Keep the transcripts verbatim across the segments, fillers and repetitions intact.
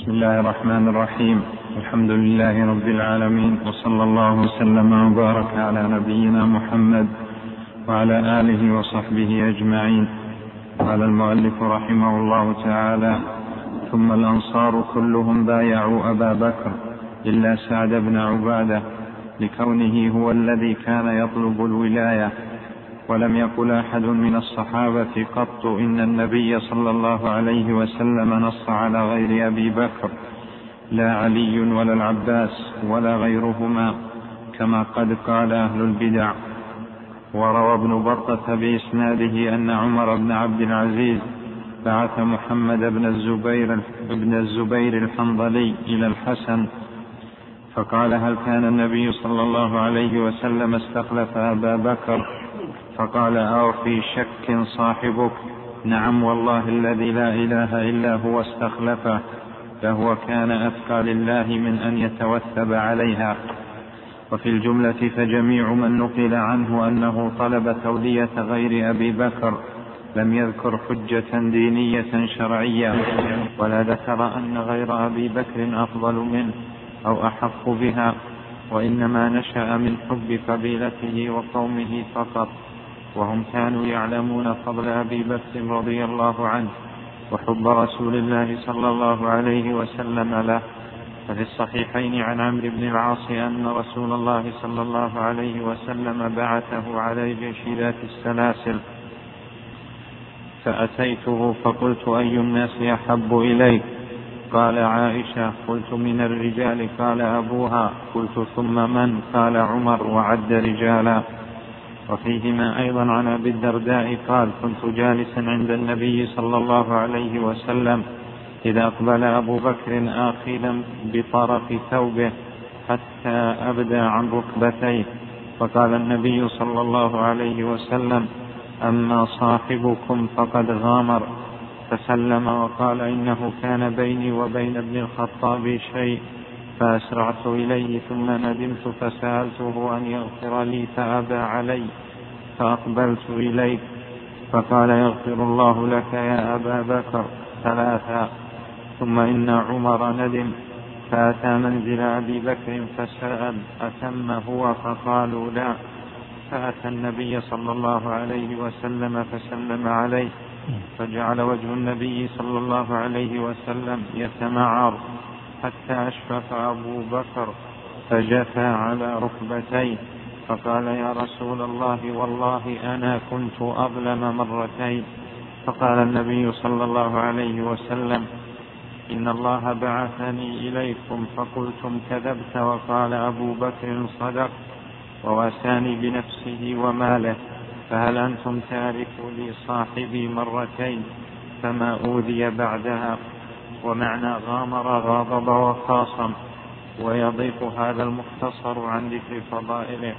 بسم الله الرحمن الرحيم. الحمد لله رب العالمين، وصلى الله وسلم وبارك على نبينا محمد وعلى آله وصحبه أجمعين. قال المؤلف رحمه الله تعالى: ثم الأنصار كلهم بايعوا أبا بكر إلا سعد بن عبادة، لكونه هو الذي كان يطلب الولاية. ولم يقل أحد من الصحابة قط إن النبي صلى الله عليه وسلم نص على غير أبي بكر، لا علي ولا العباس ولا غيرهما، كما قد قال أهل البدع. وروى ابن بطة بإسناده أن عمر بن عبد العزيز بعث محمد بن الزبير, بن الزبير الحنظلي إلى الحسن فقال: هل كان النبي صلى الله عليه وسلم استخلف أبا بكر؟ فقال: أو في شك صاحبك؟ نعم والله الذي لا إله إلا هو استخلفه، فهو كان أتقى لله من أن يتوثب عليها. وفي الجملة فجميع من نقل عنه أنه طلب تولية غير أبي بكر لم يذكر حجة دينية شرعية، ولا ذكر أن غير أبي بكر أفضل منه أو أحق بها، وإنما نشأ من حب قبيلته وقومه فقط، وهم كانوا يعلمون فضل أبي بكر رضي الله عنه وحب رسول الله صلى الله عليه وسلم له. ففي الصحيحين عن عمرو بن العاص أن رسول الله صلى الله عليه وسلم بعثه على جيش ذات السلاسل، فأتيته فقلت: أي الناس أحب إليك؟ قال: عائشة. قلت: من الرجال؟ قال: أبوها. قلت: ثم من؟ قال: عمر، وعد رجالا. وفيهما أيضا عن أبي الدرداء قال: كنت جالسا عند النبي صلى الله عليه وسلم إذا أقبل أبو بكر آخذا بطرف ثوبه حتى أبدى عن ركبتيه، فقال النبي صلى الله عليه وسلم: أما صاحبكم فقد غامر. فسلم وقال: إنه كان بيني وبين ابن الخطاب شيء، فأسرعت إليه ثم ندمت فسألته أن يغفر لي فأبى علي، فأقبلت إليه فقال: يغفر الله لك يا أبا بكر ثلاثا. ثم إن عمر ندم فأتى منزل أبي بكر فسأل: أتم هو؟ فقالوا: لا. فأتى النبي صلى الله عليه وسلم فسلم عليه، فجعل وجه النبي صلى الله عليه وسلم يتمعر حتى أشفق أبو بكر فجثى على ركبتيه، فقال: يا رسول الله، والله أنا كنت أظلم مرتين. فقال النبي صلى الله عليه وسلم: إن الله بعثني إليكم فقلتم كذبت، وقال أبو بكر صدق، وواساني بنفسه وماله، فهل أنتم تاركوا لي صاحبي مرتين فما أوذي بعدها؟ ومعنى غامر غاضب وخاصم. ويضيق هذا المختصر عن ذكر فضائله.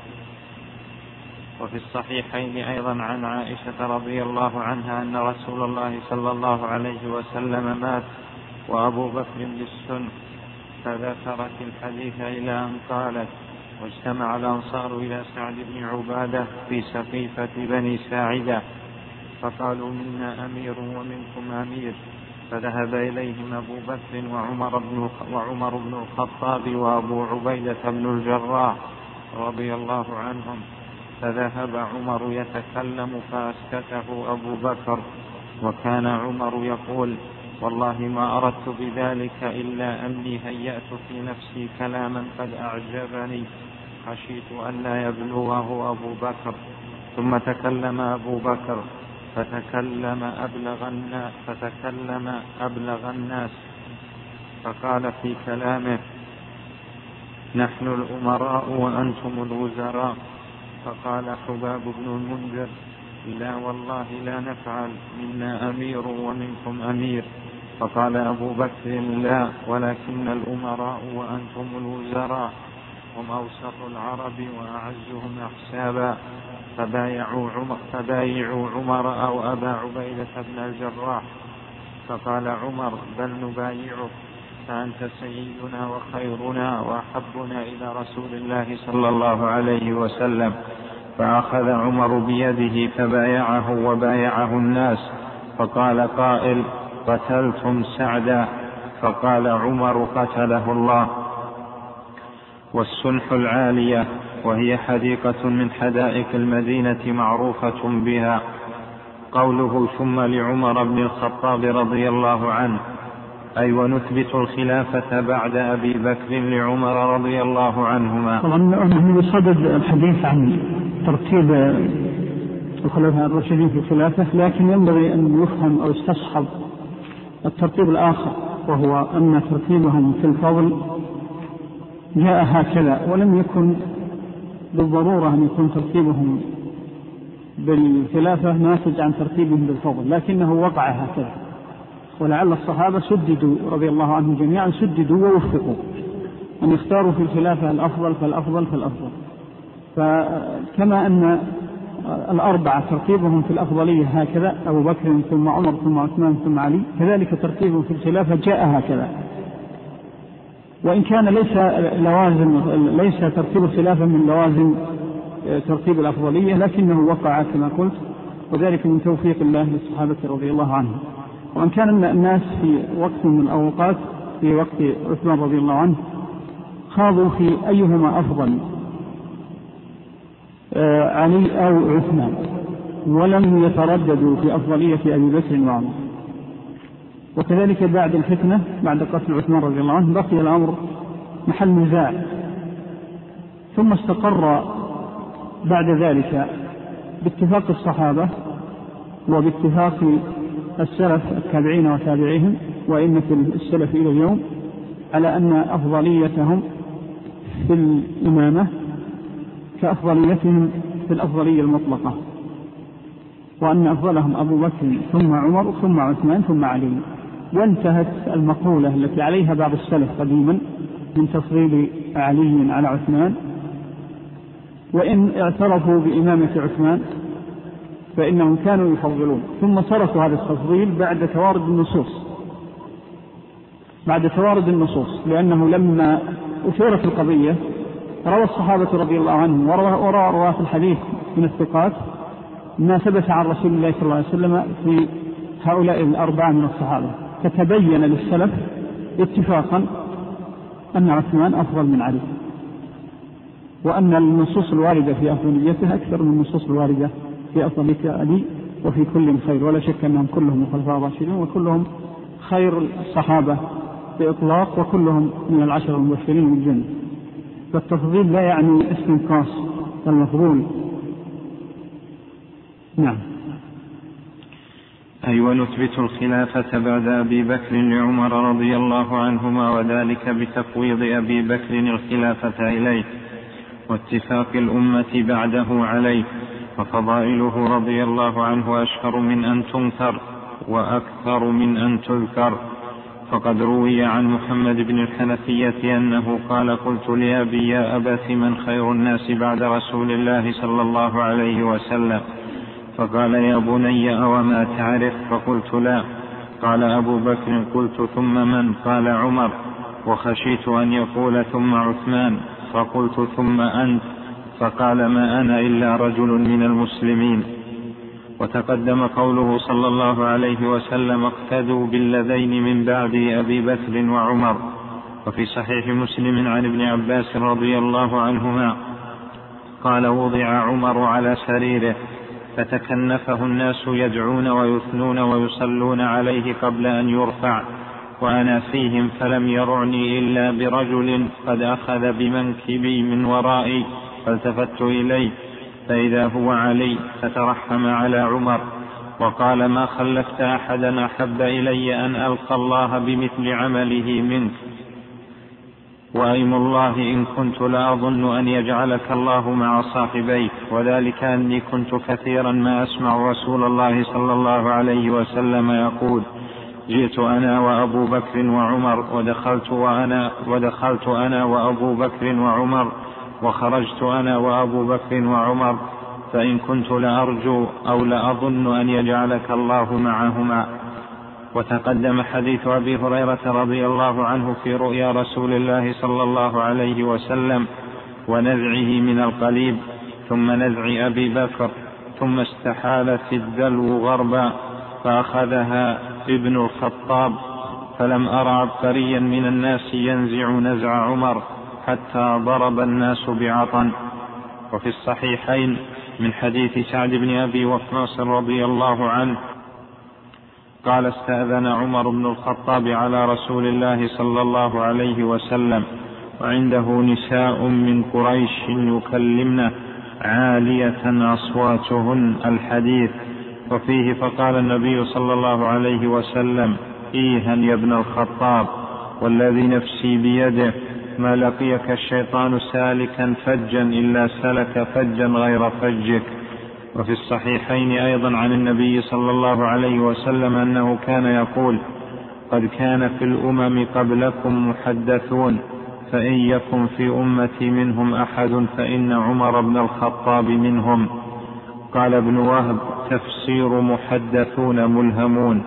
وفي الصحيحين أيضا عن عائشة رضي الله عنها أن رسول الله صلى الله عليه وسلم مات وأبو بكر بالسن، فذكرت الحديث إلى أن قالت: واجتمع الأنصار إلى سعد بن عبادة في سقيفة بني ساعدة، فقالوا: منا أمير ومنكم أمير. فذهب إليهم أبو بكر وعمر بن, وعمر بن الخطاب وأبو عبيدة بن الجراح رضي الله عنهم، فذهب عمر يتكلم فأسكته أبو بكر، وكان عمر يقول: والله ما أردت بذلك إلا أني هيأت في نفسي كلاما قد أعجبني خشيت أن لا يبلغه أبو بكر. ثم تكلم أبو بكر فتكلم أبلغ الناس, فتكلم أبلغ الناس فقال في كلامه: نحن الأمراء وأنتم الوزراء. فقال حباب بن المنذر: لا والله لا نفعل، منا أمير ومنكم أمير. فقال أبو بكر: لا، ولكن الأمراء وأنتم الوزراء، هم أوسط العرب وأعزهم أحسابا. فبايعوا عمر, فبايعوا عمر أو أبا عبيدة بن الجراح. فقال عمر: بل نبايعك، فأنت سيدنا وخيرنا وأحبنا إلى رسول الله صلى الله عليه وسلم. فأخذ عمر بيده فبايعه وبايعه الناس. فقال قائل: قتلتم سعدا. فقال عمر قتله الله. والسنح العالية وهي حديقة من حدائق المدينة معروفة بها. قوله ثم لعمر بن الخطاب رضي الله عنه أي ونثبت الخلافة بعد أبي بكر لعمر رضي الله عنهما. طبعا نحن بصدد الحديث عن ترتيب الخلفاء الراشدين في الخلافة، لكن ينبغي أن يفهم أو يستصحب الترتيب الآخر، وهو أن ترتيبهم في الفضل جاء هكذا، ولم يكن بالضرورة أن يكون ترتيبهم بالخلافة ناتج عن ترتيبهم بالفضل، لكنه وقع هكذا. ولعل الصحابة سددوا رضي الله عنهم جميعا سددوا ووفقوا أن يختاروا في الخلافة الأفضل فالأفضل فالأفضل. فكما أن الأربعة ترتيبهم في الأفضلية هكذا، أبو بكر ثم عمر ثم عثمان ثم علي، كذلك ترتيبهم في الخلافة جاء هكذا، وإن كان ليس لوازم ليس ترتيب الخلافة من لوازم ترتيب الأفضلية، لكنه وقع كما قلت، وذلك من توفيق الله للصحابة رضي الله عنهم. وأن كان الناس في وقت من الأوقات في وقت عثمان رضي الله عنه خاضوا في أيهما أفضل، علي أو عثمان، ولم يترددوا في أفضلية أبي بكر وعمر. وكذلك بعد الفتنة بعد قتل عثمان رضي الله عنه بقي الأمر محل نزاع، ثم استقر بعد ذلك باتفاق الصحابة وباتفاق السلف التابعين وتابعيهم وإمة السلف إلى اليوم على أن أفضليتهم في الإمامة كأفضليتهم في الأفضلية المطلقة، وأن أفضلهم أبو بكر ثم عمر ثم عثمان ثم علي. وانتهت المقولة التي عليها بعض السلف قديما من تفضيل علي على عثمان، وإن اعترفوا بإمامة عثمان فإنهم كانوا يفضلون، ثم تركوا هذا التفضيل بعد توارد النصوص بعد توارد النصوص لأنه لما أثيرت القضية روى الصحابة رضي الله عنهم وروى رواة الحديث من الثقات ما ثبت عن رسول الله صلى الله عليه وسلم في هؤلاء الأربعة من الصحابة، فتبين للسلف اتفاقا أن عثمان أفضل من علي، وأن النصوص الواردة في أفضليته أكثر من النصوص الواردة في أفضلية علي، وفي كل خير، ولا شك أنهم كلهم خلفاء راشدين وكلهم خير الصحابة بإطلاق، وكلهم من العشر المبشرين بالجنة. فالتفضيل لا يعني استنقاص المفضول. نعم. أي ونثبت الخلافة بعد أبي بكر لعمر رضي الله عنهما، وذلك بتفويض أبي بكر الخلافة إليه واتفاق الأمة بعده عليه، وفضائله رضي الله عنه أشهر من أن تنكر وأكثر من أن تذكر. فقد روي عن محمد بن الحنفية أنه قال قلت لأبي يا أبت من خير الناس بعد رسول الله صلى الله عليه وسلم؟ فقال يا بني أوما تعرف؟ فقلت لا. قال أبو بكر قلت ثم من؟ قال عمر، وخشيت أن يقول ثم عثمان، فقلت ثم أنت؟ فقال ما أنا إلا رجل من المسلمين. وتقدم قوله صلى الله عليه وسلم اقتدوا بالذين من بعد أبي بكر وعمر. وفي صحيح مسلم عن ابن عباس رضي الله عنهما قال وضع عمر على سريره فتكنفه الناس يدعون ويثنون ويصلون عليه قبل أن يرفع، وأنا فيهم فلم يرعني إلا برجل قد أخذ بمنكبي من ورائي، فالتفت إليه فإذا هو علي، فترحم على عمر وقال ما خلفت أحدا أحب إلي أن ألقى الله بمثل عمله منك، وأيم الله إن كنت لأظن أن يجعلك الله مع صاحبيك، وذلك أني كنت كثيرا ما أسمع رسول الله صلى الله عليه وسلم يقول جئت أنا وأبو بكر وعمر ودخلت, وأنا ودخلت أنا وأبو بكر وعمر وخرجت أنا وأبو بكر وعمر، فإن كنت لأرجو أو لأظن أن يجعلك الله معهما. وتقدم حديث أبي هريرة رضي الله عنه في رؤيا رسول الله صلى الله عليه وسلم ونزعه من القليب ثم نزع أبي بكر، ثم استحالت الدلو غربا فأخذها ابن الخطاب فلم أر عبقريا من الناس ينزع نزع عمر حتى ضرب الناس بعطن. وفي الصحيحين من حديث سعد بن أبي وقاص رضي الله عنه قال استأذن عمر بن الخطاب على رسول الله صلى الله عليه وسلم وعنده نساء من قريش يكلمن عالية أصواتهن الحديث. وفيه فقال النبي صلى الله عليه وسلم إيها يا ابن الخطاب والذي نفسي بيده ما لقيك الشيطان سالكا فجا إلا سلك فجا غير فجك. وفي الصحيحين أيضا عن النبي صلى الله عليه وسلم أنه كان يقول قد كان في الأمم قبلكم محدثون فإن يكن في أمتي منهم أحد فإن عمر بن الخطاب منهم. قال ابن وهب تفسير محدثون ملهمون.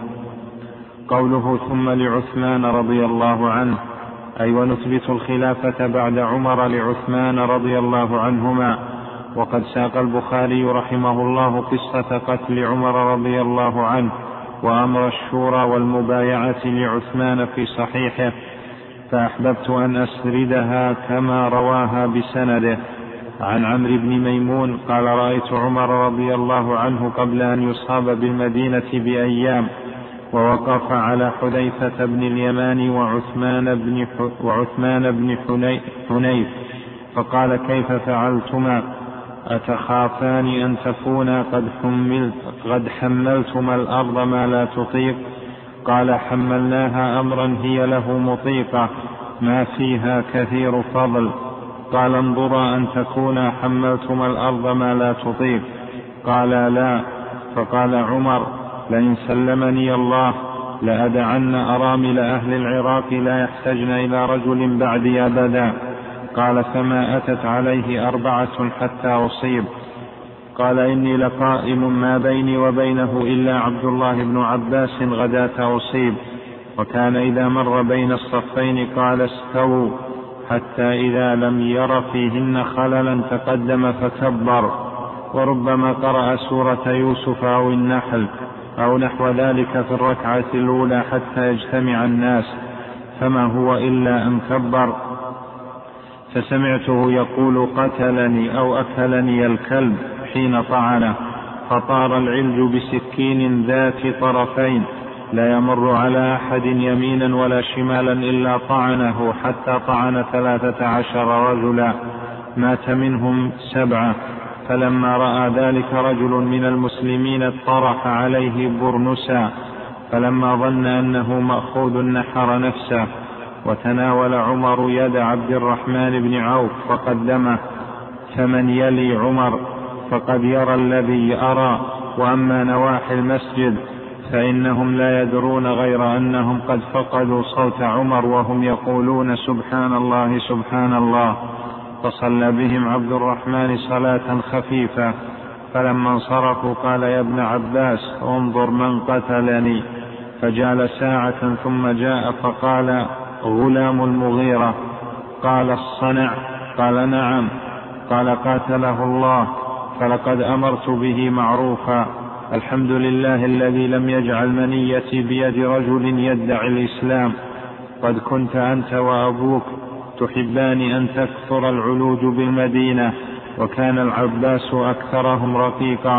قوله ثم لعثمان رضي الله عنه أي ونثبت الخلافة بعد عمر لعثمان رضي الله عنهما. وقد ساق البخاري رحمه الله قصة قتل عمر رضي الله عنه وأمر الشورى والمبايعة لعثمان في صحيحه، فأحببت أن أسردها كما رواها بسنده. عن عمرو بن ميمون قال رأيت عمر رضي الله عنه قبل أن يصاب بالمدينة بأيام ووقف على حذيفة بن اليمان وعثمان بن, وعثمان بن حنيف فقال كيف فعلتما أتخافان أن تكونا قد, حملت قد حملتما الأرض ما لا تطيق؟ قال حملناها أمرا هي له مطيقة ما فيها كثير فضل. قال انظرا أن تكونا حملتما الأرض ما لا تطيق؟ قال لا. فقال عمر لئن سلمني الله لأدعن أرامل أهل العراق لا يحتجن إلى رجل بعدي أبدا. قال فما أتت عليه أربعة حتى أصيب. قال إني لقائم ما بيني وبينه إلا عبد الله بن عباس غداة أصيب. وكان إذا مر بين الصفين قال استووا حتى إذا لم ير فيهن خللا تقدم فكبر. وربما قرأ سورة يوسف أو النحل أو نحو ذلك في الركعة الأولى حتى يجتمع الناس، فما هو إلا أن كبر. فسمعته يقول قتلني أو أكلني الكلب حين طعنه، فطار العلج بسكين ذات طرفين لا يمر على أحد يمينا ولا شمالا إلا طعنه حتى طعن ثلاثة عشر رجلا مات منهم سبعة. فلما رأى ذلك رجل من المسلمين طرح عليه برنسا، فلما ظن أنه مأخوذ نحر نفسه. وتناول عمر يد عبد الرحمن بن عوف فقدمه، فمن يلي عمر فقد يرى الذي أرى. وأما نواحي المسجد فإنهم لا يدرون غير أنهم قد فقدوا صوت عمر وهم يقولون سبحان الله سبحان الله. فصلى بهم عبد الرحمن صلاة خفيفة، فلما انصرفوا قال يا ابن عباس انظر من قتلني. فجال ساعة ثم جاء فقال غلام المغيرة. قال الصنع؟ قال نعم. قال قاتله الله، فلقد أمرت به معروفا. الحمد لله الذي لم يجعل منيتي بيد رجل يدعي الإسلام. قد كنت أنت وأبوك تحبان أن تكثر العلوج بالمدينة، وكان العباس أكثرهم رقيقا.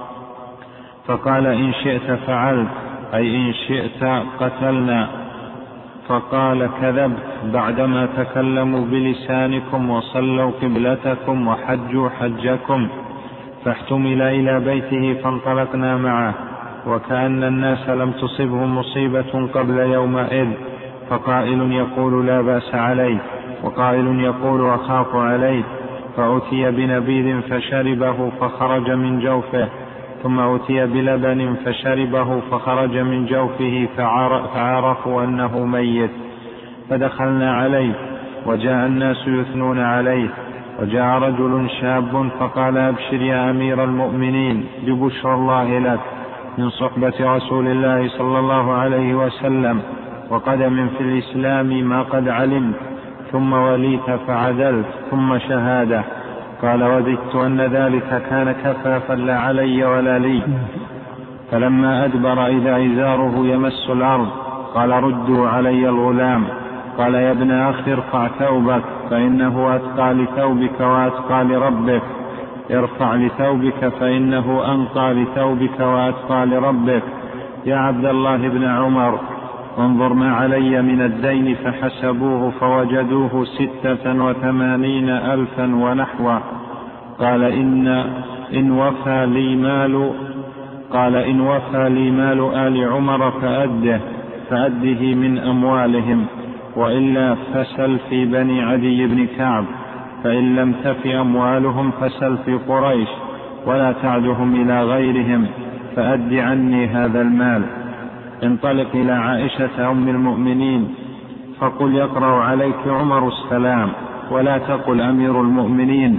فقال إن شئت فعلت، أي إن شئت قتلنا. فقال كذبت، بعدما تكلموا بلسانكم وصلوا قبلتكم وحجوا حجكم. فاحتمل إلى بيته فانطلقنا معه، وكأن الناس لم تصبهم مصيبة قبل يومئذ. فقائل يقول لا بأس عليه، وقائل يقول أخاف عليه. فأتي بنبيذ فشربه فخرج من جوفه، ثم أتي بلبن فشربه فخرج من جوفه فعرفوا أنه ميت. فدخلنا عليه وجاء الناس يثنون عليه، وجاء رجل شاب فقال أبشر يا أمير المؤمنين ببشرى الله لك من صحبة رسول الله صلى الله عليه وسلم وقدم في الإسلام ما قد علمت، ثم وليت فعدلت، ثم شهادة. قال وددت أن ذلك كان كفافا لا علي ولا لي. فلما أدبر إذا إزاره يمس الأرض قال ردوا علي الغلام. قال يا ابن أخي ارفع ثوبك فإنه أتقى لثوبك وأتقى لربك، ارفع لثوبك فإنه أنقى لثوبك وأتقى لربك. يا عبد الله بن عمر انظر ما علي من الدين، فحسبوه فوجدوه ستة وثمانين ألفا ونحوه. قال إن, إن وفى لي مال قال إن وفى لي مال آل عمر فأده فأده من أموالهم، وإلا فسل في بني عدي بن كعب، فإن لم تف أموالهم فسل في قريش، ولا تعدهم إلى غيرهم، فأد عني هذا المال. انطلق إلى عائشة أم المؤمنين فقل يقرأ عليك عمر السلام، ولا تقل أمير المؤمنين،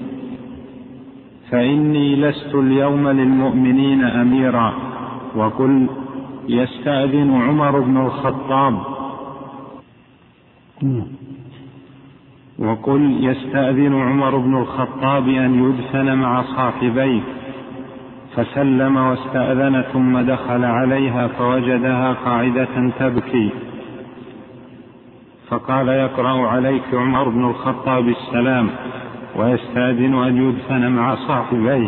فإني لست اليوم للمؤمنين أميرا. وقل يستأذن عمر بن الخطاب وقل يستأذن عمر بن الخطاب أن يدفن مع صاحبيه. فسلم واستأذن ثم دخل عليها فوجدها قاعدة تبكي، فقال يقرأ عليك عمر بن الخطاب السلام ويستأذن أن يدفن مع صاحبيه.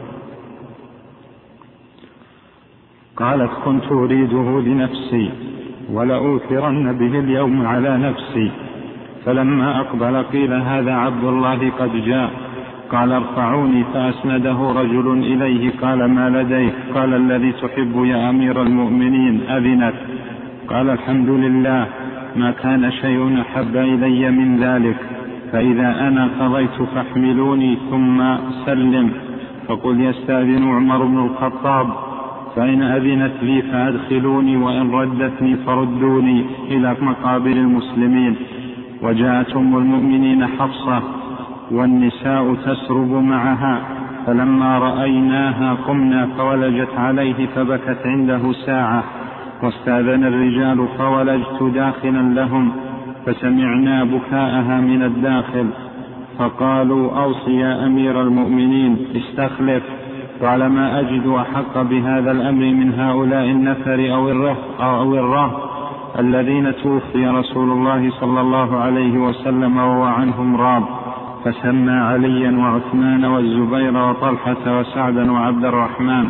قالت كنت أريده لنفسي ولأوثرن به اليوم على نفسي. فلما أقبل قيل هذا عبد الله قد جاء. قال ارفعوني، فأسنده رجل إليه قال ما لديك؟ قال الذي تحب يا أمير المؤمنين أذنت. قال الحمد لله، ما كان شيء أحب إلي من ذلك، فإذا أنا قضيت فاحملوني ثم سلم. فقل يستأذن عمر بن الخطاب، فإن أذنت لي فأدخلوني، وإن ردتني فردوني إلى مقابر المسلمين. وجاءت أم المؤمنين حفصة والنساء تسرب معها، فلما رأيناها قمنا فولجت عليه فبكت عنده ساعة. واستأذن الرجال فولجت داخلا لهم، فسمعنا بكاءها من الداخل، فقالوا أوصي يا أمير المؤمنين استخلف. قال ما أجد أحق بهذا الأمر من هؤلاء النفر أو الره أو الره الذين توفي رسول الله صلى الله عليه وسلم وهو عنهم راض. فسمى عليا وعثمان والزبير وطلحة وسعدا وعبد الرحمن،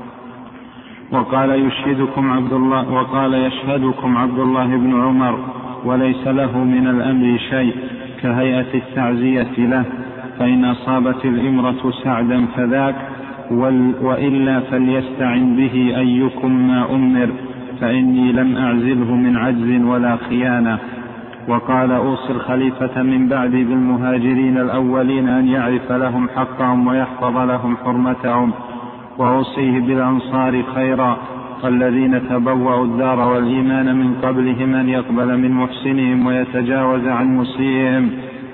وقال يشهدكم عبد الله وقال يشهدكم عبد الله بن عمر، وليس له من الأمر شيء، كهيئة التعزية له، فإن أصابت الإمرة سعدا فذاك، وإلا فليستعن به أيكم ما أمر، فإني لم أعزله من عجز ولا خيانة. وقال أوصي الخليفة من بعدي بالمهاجرين الأولين أن يعرف لهم حقهم ويحفظ لهم حرمتهم، وأوصيه بالأنصار خيرا الذين تبوأوا الدار والإيمان من قبلهم أن يقبل من محسنهم ويتجاوز عن مسيئهم.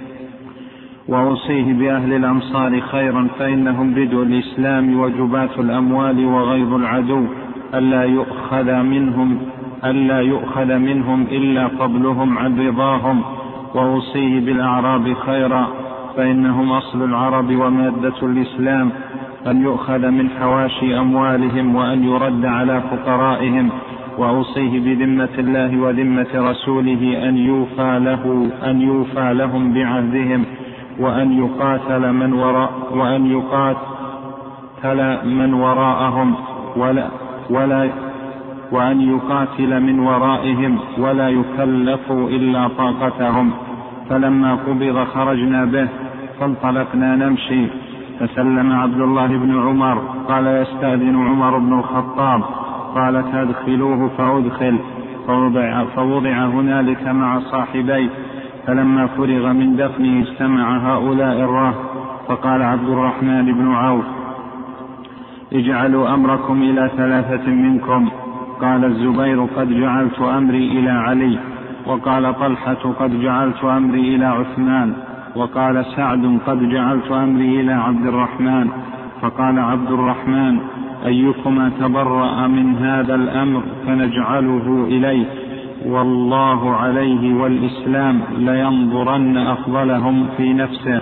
وأوصيه بأهل الأمصار خيرا، فإنهم بدء الإسلام وجبات الأموال وغيظ العدو، ألا يؤخذ منهم ألا يؤخذ منهم إلا فضلهم عن رضاهم. وأوصيه بالأعراب خيرا، فإنهم أصل العرب ومادة الإسلام، أن يؤخذ من حواشي أموالهم وأن يرد على فقرائهم. وأوصيه بذمة الله وذمة رسوله أن يوفى له أن يوفى لهم بعهدهم، وأن يقاتل من وراء وأن يقاتل من وراءهم ولا ولا وأن يقاتل من ورائهم ولا يكلفوا إلا طاقتهم. فلما قبض خرجنا به فانطلقنا نمشي، فسلم عبد الله بن عمر. قال يستأذن عمر بن الخطاب. قالت أدخلوه فأدخل، فوضع, فوضع هنالك مع صاحبيه. فلما فرغ من دفنه اجتمع هؤلاء الراه، فقال عبد الرحمن بن عوف اجعلوا أمركم إلى ثلاثة منكم. قال الزبير قد جعلت أمري إلى علي، وقال طلحة قد جعلت أمري إلى عثمان، وقال سعد قد جعلت أمري إلى عبد الرحمن. فقال عبد الرحمن أيكما تبرأ من هذا الأمر فنجعله إليه، والله عليه والإسلام لينظرن أفضلهم في نفسه.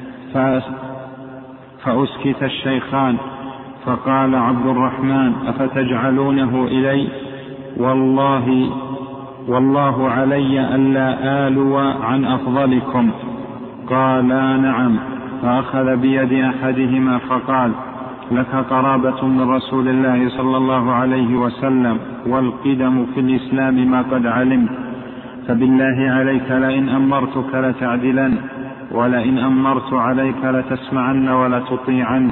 فأسكت الشيخان. فقال عبد الرحمن أفتجعلونه إلي؟ والله والله علي ألا آلو عن أفضلكم. قالا نعم. فأخذ بيد أحدهما فقال لك قرابة من رسول الله صلى الله عليه وسلم والقدم في الإسلام ما قد علمت، فبالله عليك لئن أمرتك لتعدلن، ولئن أمرت عليك لتسمعن ولتطيعن.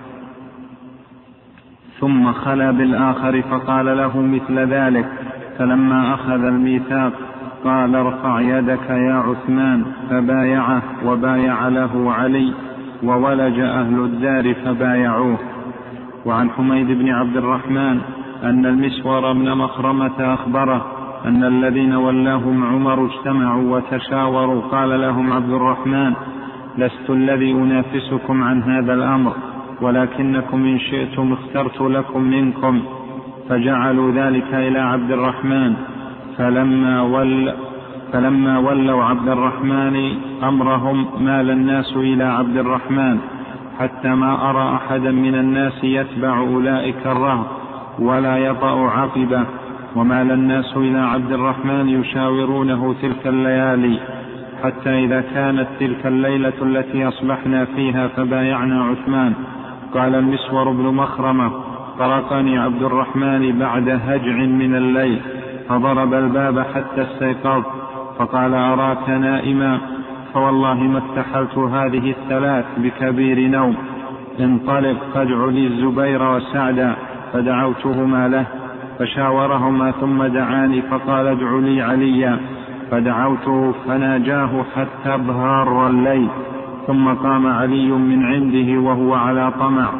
ثم خلا بالآخر فقال له مثل ذلك، فلما أخذ الميثاق قال ارفع يدك يا عثمان، فبايعه وبايع له علي، وولج أهل الدار فبايعوه. وعن حميد بن عبد الرحمن أن المسور بن مخرمة أخبره أن الذين ولاهم عمر اجتمعوا وتشاوروا. قال لهم عبد الرحمن لست الذي أنافسكم عن هذا الأمر، ولكنكم إن شئتم اخترت لكم منكم. فجعلوا ذلك إلى عبد الرحمن، فلما, ول فلما ولوا عبد الرحمن أمرهم مال الناس إلى عبد الرحمن، حتى ما أرى أحدا من الناس يتبع أولئك الرهط ولا يطأ عقبه، ومال الناس إلى عبد الرحمن يشاورونه تلك الليالي، حتى إذا كانت تلك الليلة التي أصبحنا فيها فبايعنا عثمان. قال المسور بن مخرمة طرقني عبد الرحمن بعد هجع من الليل، فضرب الباب حتى استيقظت، فقال أراك نائما، فوالله ما استحلت هذه الثلاث بكبير نوم، انطلق فادع لي الزبير وسعدا. فدعوتهما له فشاورهما ثم دعاني فقال ادع لي عليا، فدعوته فناجاه حتى ابهار الليل، ثم قام علي من عنده وهو على طمع،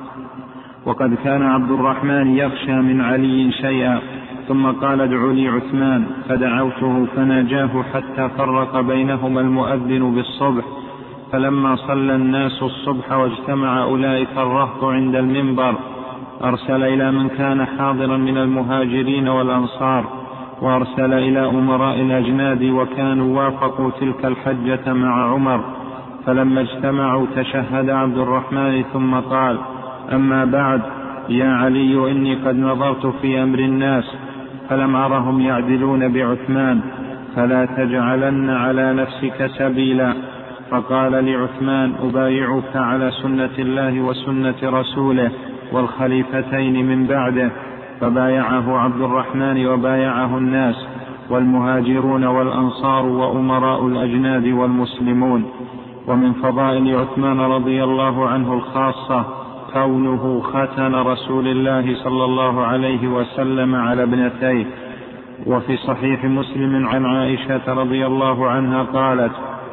وقد كان عبد الرحمن يخشى من علي شيئا، ثم قال ادع لي عثمان، فدعوته فناجاه حتى فرق بينهما المؤذن بالصبح. فلما صلى الناس الصبح واجتمع أولئك الرهط عند المنبر أرسل إلى من كان حاضرا من المهاجرين والأنصار، وأرسل إلى أمراء الأجناد، وكانوا وافقوا تلك الحجة مع عمر. فلما اجتمعوا تشهد عبد الرحمن ثم قال أما بعد يا علي إني قد نظرت في أمر الناس فلم أرهم يعدلون بعثمان، فلا تجعلن على نفسك سبيلا. فقال لعثمان أبايعك على سنة الله وسنة رسوله والخليفتين من بعده. فبايعه عبد الرحمن وبايعه الناس والمهاجرون والأنصار وأمراء الأجناد والمسلمون. ومن فضائل عثمان رضي الله عنه الخاصة كونه ختن رسول الله صلى الله عليه وسلم على ابنتيه. وفي صحيح مسلم عن عائشة رضي الله عنها قالت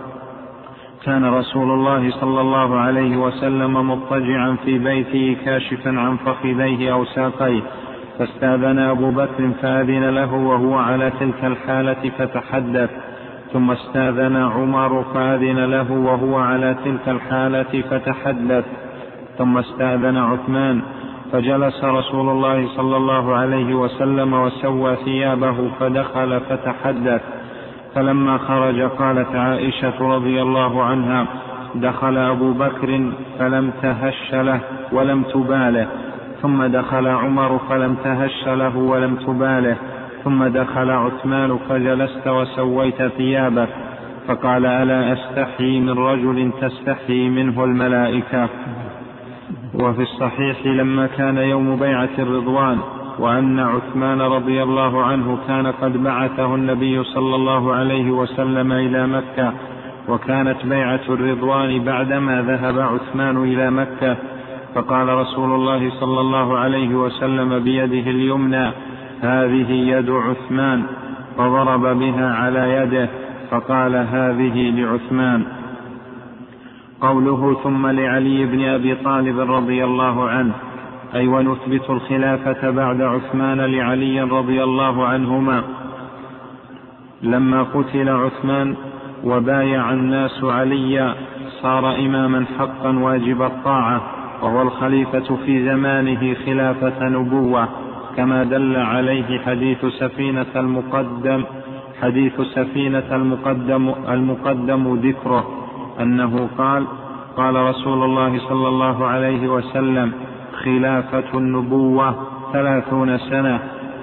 كان رسول الله صلى الله عليه وسلم مضطجعا في بيته كاشفا عن فخذيه أو ساقيه، فاستأذن أبو بكر فأذن له وهو على تلك الحالة فتحدث، ثم استأذن عمر فأذن له وهو على تلك الحالة فتحدث، ثم استأذن عثمان، فجلس رسول الله صلى الله عليه وسلم وسوى ثيابه فدخل فتحدث. فلما خرج قالت عائشة رضي الله عنها دخل أبو بكر فلم تهش له ولم تباله، ثم دخل عمر فلم تهش له ولم تباله، ثم دخل عثمان فجلست وسويت ثيابك، فقال ألا أستحيي من رجل تستحيي منه الملائكة. وفي الصحيح لما كان يوم بيعة الرضوان وأن عثمان رضي الله عنه كان قد بعثه النبي صلى الله عليه وسلم إلى مكة، وكانت بيعة الرضوان بعدما ذهب عثمان إلى مكة، فقال رسول الله صلى الله عليه وسلم بيده اليمنى هذه يد عثمان، فضرب بها على يده فقال هذه لعثمان. قوله ثم لعلي بن أبي طالب رضي الله عنه أي ونثبت الخلافة بعد عثمان لعلي رضي الله عنهما. لما قتل عثمان وبايع الناس عليا صار إماما حقا واجب الطاعة، وهو الخليفة في زمانه خلافة نبوة، كما دل عليه حديث سفينة المقدم حديث سفينة المقدم, المقدم ذكره أنه قال قال رسول الله صلى الله عليه وسلم خلافة النبوة ثلاثون سنة،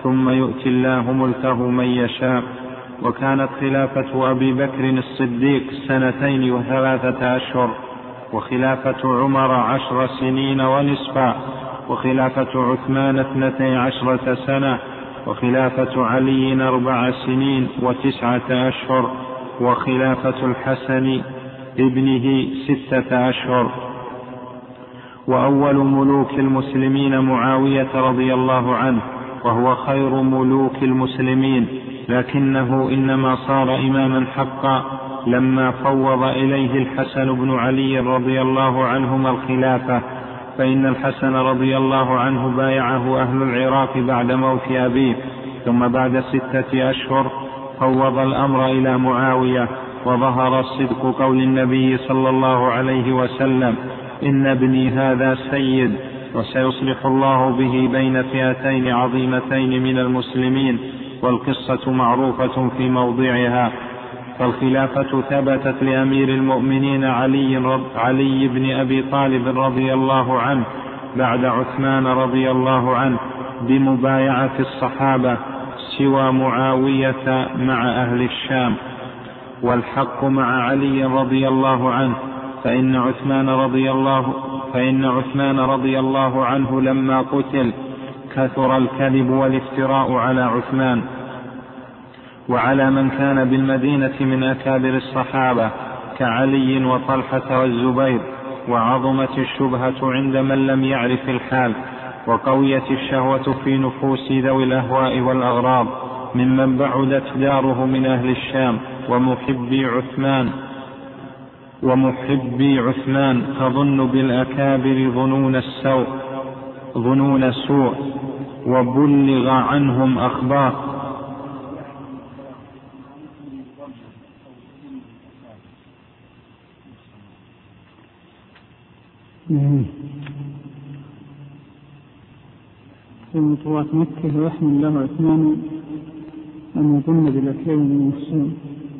ثم يؤتي الله ملكه من يشاء. وكانت خلافة أبي بكر الصديق سنتين وثلاثة أشهر، وخلافة عمر عشر سنين ونصفا، وخلافة عثمان اثنتي عشرة سنة، وخلافة علي أربع سنين وتسعة أشهر، وخلافة الحسن ابنه ستة أشهر. وأول ملوك المسلمين معاوية رضي الله عنه، وهو خير ملوك المسلمين، لكنه إنما صار إماما حقا لما فوض إليه الحسن بن علي رضي الله عنهما الخلافة. فإن الحسن رضي الله عنه بايعه أهل العراق بعد موت أبيه، ثم بعد ستة أشهر فوض الأمر إلى معاوية. وظهر صدق قول النبي صلى الله عليه وسلم: إن ابني هذا سيد، وسيصلح الله به بين فئتين عظيمتين من المسلمين، والقصة معروفة في موضعها. فالخلافة ثبتت لأمير المؤمنين علي, رب علي بن أبي طالب رضي الله عنه بعد عثمان رضي الله عنه بمبايعة الصحابة، سوى معاوية مع أهل الشام. والحق مع علي رضي الله عنه، فإن عثمان رضي الله, فإن عثمان رضي الله عنه لما قتل كثر الكذب والافتراء على عثمان وعلى من كان بالمدينة من أكابر الصحابة كعلي وطلحة والزبير، وعظمت الشبهة عند من لم يعرف الحال، وقويت الشهوة في نفوس ذوي الأهواء والأغراض ممن بعدت داره من أهل الشام ومحبي عثمان ومحبي عثمان تظن بالأكابر ظنون السوء ظنون السوء وبلغ عنهم أخبار. في مطوات مكة ويحمل الله عثمان أن يظن بالأكابر من السوء.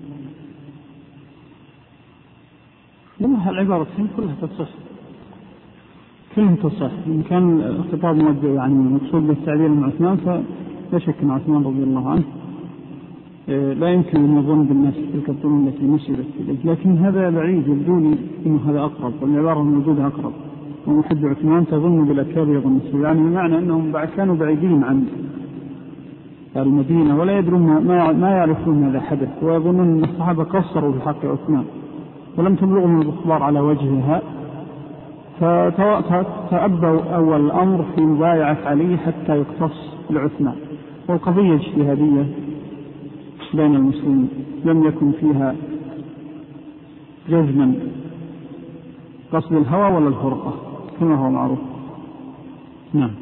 لما هالعبارة كلها تصح، كلهم تصح. إن كان الخطاب موجه يعني مقصود بالتعبير من عثمان، فلا شك أن عثمان رضي الله عنه لا يمكن أن يظن بالناس تلك الظنون التي نسبت إليه، لكن هذا بعيد، يبدو لي أنه هذا أقرب، والعبارة الموجودة أقرب. ومحب عثمان تظن بالأكابر يظن السوء، يعني بمعنى أنهم كانوا بعيدين عن المدينة ولا يدرون ما, ما يعرفون ماذا حدث، ويظنون أن الصحابة قصروا في حق عثمان ولم تبلغهم الأخبار على وجهها، فتأبوا أول الأمر في مبايعة علي حتى يقتص لعثمان. والقضية اجتهادية بين المسلمين، لم يكن فيها جزما قصد الهوى ولا الفرقة كما هو معروف. نعم.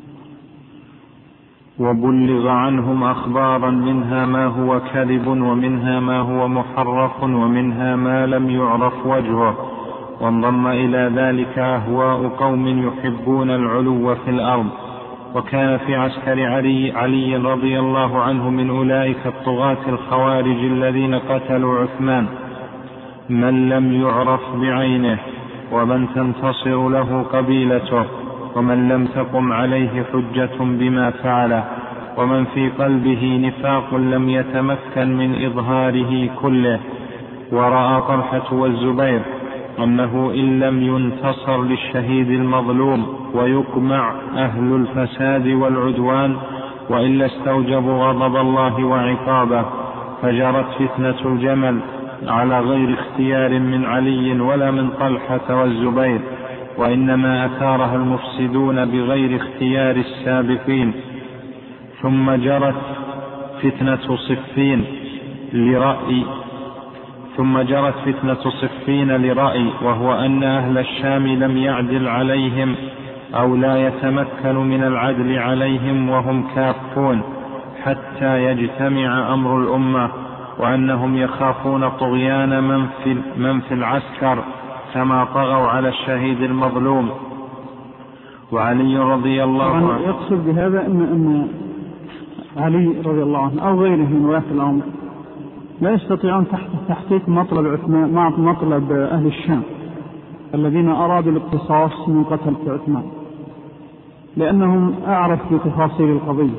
وبلغ عنهم أخبارا منها ما هو كذب، ومنها ما هو محرف، ومنها ما لم يعرف وجهه. وانضم إلى ذلك أهواء قوم يحبون العلو في الأرض. وكان في عسكر علي, علي رضي الله عنه من أولئك الطغاة الخوارج الذين قتلوا عثمان من لم يعرف بعينه، ومن تنتصر له قبيلته، ومن لم تقم عليه حجة بما فعله، ومن في قلبه نفاق لم يتمكن من إظهاره كله. ورأى طلحة والزبير أنه إن لم ينتصر للشهيد المظلوم ويقمع أهل الفساد والعدوان وإلا استوجبوا غضب الله وعقابه. فجرت فتنة الجمل على غير اختيار من علي ولا من طلحة والزبير، وإنما أثارها المفسدون بغير اختيار السابقين. ثم جرت فتنة صفين لرأي ثم جرت فتنة صفين لرأي وهو أن أهل الشام لم يعدل عليهم أو لا يتمكن من العدل عليهم وهم كافون حتى يجتمع أمر الأمة، وأنهم يخافون طغيان من في, من في العسكر كما طغوا على الشهيد المظلوم. وعلي رضي الله عنه يقصد بهذا أن, أن علي رضي الله عنه أو غيره من ولاة الأمر لا يستطيعون تحقيق مطلب عثمان مع مطلب أهل الشام الذين أرادوا الاقتصاص من قتل عثمان، لأنهم أعرف بتفاصيل القضية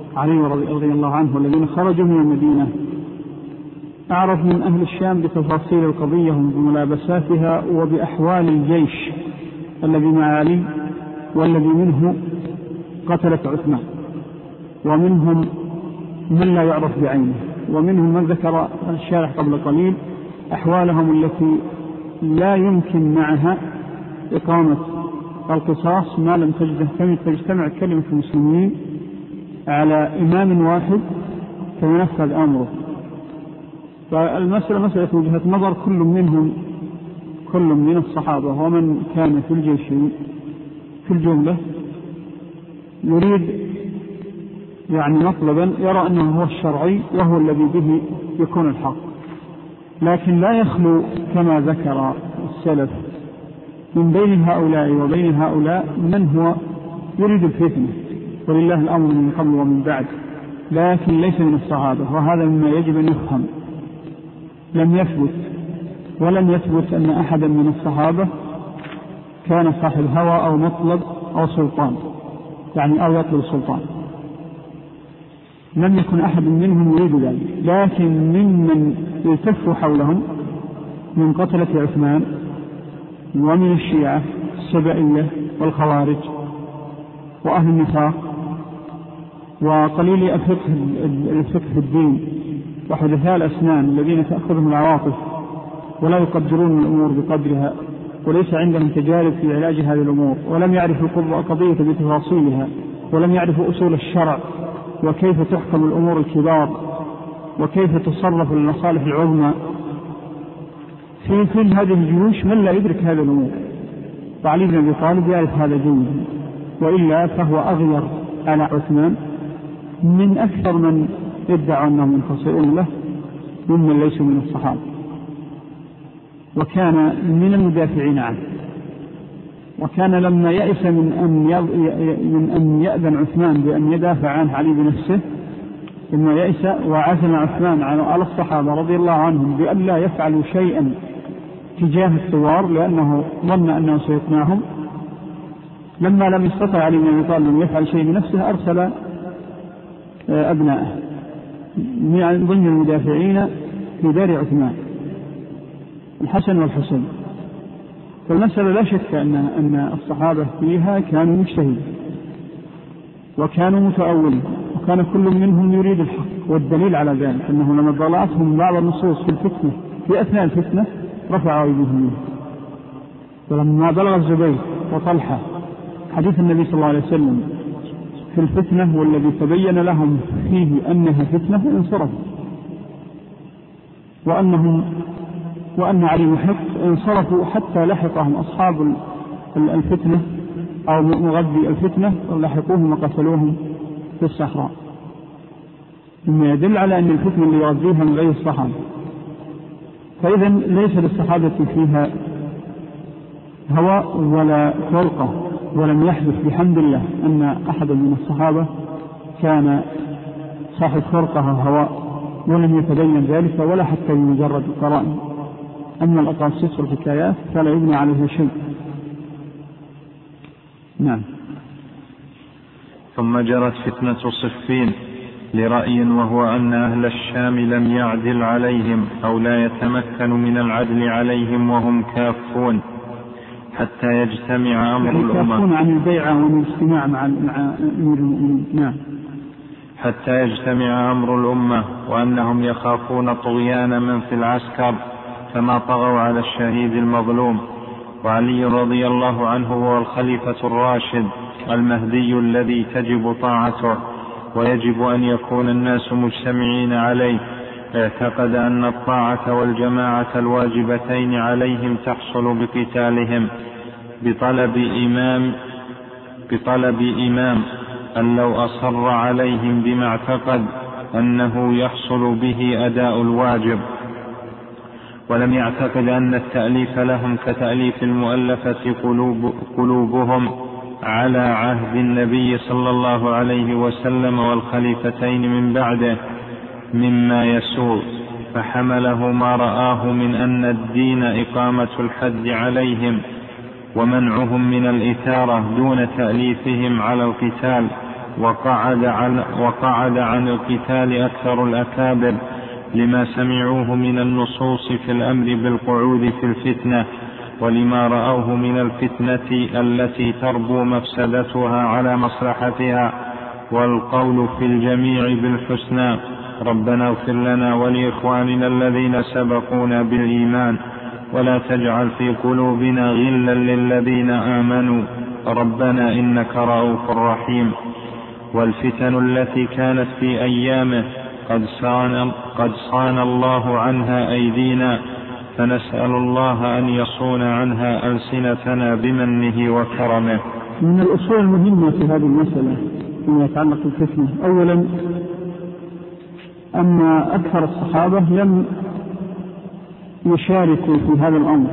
علي رضي الله عنه والذين خرجوا من المدينة أعرف من أهل الشام بتفاصيل القضية وبملابساتها وبأحوال الجيش الذي مع علي والذي منه قتلت عثمان، ومنهم من لا يعرف بعينه، ومنهم من ذكر الشارح قبل قليل أحوالهم التي لا يمكن معها إقامة القصاص ما لم تجتمع كلمة المسلمين على إمام واحد فينفذ أمره. فالمسألة مسألة وجهة نظر كل منهم، كل من الصحابة ومن كان في الجيش في الجملة يريد يعني مطلبا يرى أنه هو الشرعي وهو الذي به يكون الحق، لكن لا يخلو كما ذكر السلف من بين هؤلاء وبين هؤلاء من هو يريد الفتنة، ولله الأمر من قبل ومن بعد، لكن ليس من الصحابة، وهذا مما يجب أن يفهم. لم يثبت ولم يثبت أن أحدا من الصحابة كان صاحب هوى أو مطلب أو سلطان، يعني أو يطلب السلطان، لم يكن أحد منهم يريد ذلك، لكن ممن يلتف حولهم من قتلة عثمان ومن الشيعة السبائية والخوارج وأهل النفاق وقليل الفقه في الدين وحدثاء الأسنان الذين تأخذهم العواطف ولا يقدرون الأمور بقدرها وليس عندهم تجارب في علاج هذه الأمور، ولم يعرفوا القضية بتفاصيلها، ولم يعرفوا أصول الشرع وكيف تحكم الأمور الكبار وكيف تصرف المصالح العظمى. في كل هذه الجيوش من لا يدرك هذه الأمور، وعلي بن أبي طالب يعرف هذا جيدا، وإلا فهو أغير على عثمان من أكثر من يدعى أنهم منتصرون له ممن ليسوا من الصحابة، وكان من المدافعين عنه. وكان لما يأس من أن من أن يأذن عثمان بأن يدافع عنه علي بنفسه، لما يأس وعزم عثمان على الصحابة رضي الله عنهم بأن لا يفعلوا شيئا تجاه الثوار لأنه ظن أنه سيقنعهم، لما لم يستطع علي بن أبي طالب أن يفعل شيء بنفسه أرسل أبنائه من ضمن المدافعين في دار عثمان الحسن والحسين. فالمسألة لا شك أن أن الصحابة فيها كانوا مجتهدين وكانوا متأولين، وكان كل منهم يريد الحق، والدليل على ذلك أنه لما ضلعتهم بعض النصوص في الفتنة في أثناء الفتنة رفعوا أيديهم، ولما بلغ الزبير وطلحة حديث النبي صلى الله عليه وسلم في الفتنة والذي تبين لهم فيه أنها فتنة انصرفوا، وأنهم وأن علي محق انصرفوا حتى لحقهم أصحاب الفتنة أو مغذي الفتنة ولحقوهم وقتلوهم في الصحراء، مما يدل على أن الفتنة اللي يغذيها من غير الصحابة. فإذا ليس للصحابة فيها هوى ولا فرقة، ولم يحدث بحمد الله أن أحد من الصحابة كان صاحب فرقة هوى، ولم يتبين ذلك ولا حتى بمجرد القرائن. أما الأقاصيص والحكايات فلا يبنى عليه شيء. نعم. ثم جرت فتنة صفين لرأي، وهو أن أهل الشام لم يعدل عليهم أو لا يتمكن من العدل عليهم وهم كافون حتى يجتمع أمر يعني الأمة كافون عن البيعة والاجتماع مع أمير المؤمنين. نعم. حتى يجتمع أمر الأمة، وأنهم يخافون طغيان من في العسكر كما طغوا على الشهيد المظلوم. وعلي رضي الله عنه هو الخليفة الراشد المهدي الذي تجب طاعته ويجب أن يكون الناس مجتمعين عليه. اعتقد أن الطاعة والجماعة الواجبتين عليهم تحصل بقتالهم بطلب إمام بطلب إمام أن لو أصر عليهم بما اعتقد أنه يحصل به أداء الواجب، ولم يعتقد أن التأليف لهم كتأليف المؤلفة قلوب قلوبهم على عهد النبي صلى الله عليه وسلم والخليفتين من بعده مما يسوء، فحمله ما رآه من أن الدين إقامة الحد عليهم ومنعهم من الإثارة دون تأليفهم على القتال، وقعد عن, وقعد عن القتال أكثر الأكابر لما سمعوه من النصوص في الأمر بالقعود في الفتنة، ولما رأوه من الفتنة التي تربو مفسدتها على مصلحتها، والقول في الجميع بالحسنى. ربنا اغفر لنا ولإخواننا الذين سبقونا بالإيمان ولا تجعل في قلوبنا غلا للذين آمنوا ربنا إنك رؤوف رحيم. والفتن التي كانت في أيامه قد صان, قد صان الله عنها أيدينا، فنسأل الله أن يصون عنها ألسنتنا بمنه وكرمه. من الأصول المهمة في هذه المسألة فيما يتعلق بالفتنة، أولا أن أكثر الصحابة لم يشاركوا في هذا الأمر،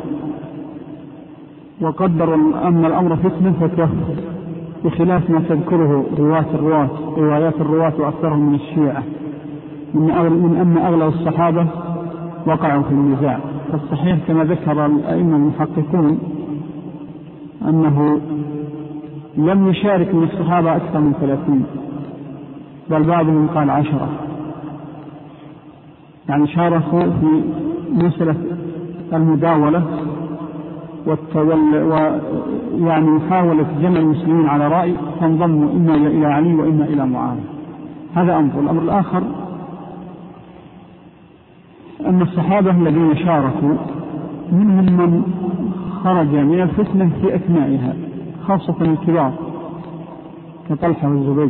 وقدروا أن الأمر فتنة فتوفر، بخلاف ما تذكره روايات الرواة روايات الرواة وأكثرهم من الشيعة من أن أغلب الصحابة وقعوا في النزاع. فالصحيح كما ذكر الأئمة المحققون أنه لم يشارك من الصحابة أكثر من ثلاثين، بل بعضهم قال عشرة، يعني شاركوا في مسألة المداولة ويعني محاولة جمع المسلمين على رأي فانضموا إما إلى علي وإما إلى معاوية. هذا أمر. الأمر الآخر أن الصحابة الذين شاركوا منهم من خرج من الفتنة في أثنائها، خاصة الكبار كطلحة والزبير،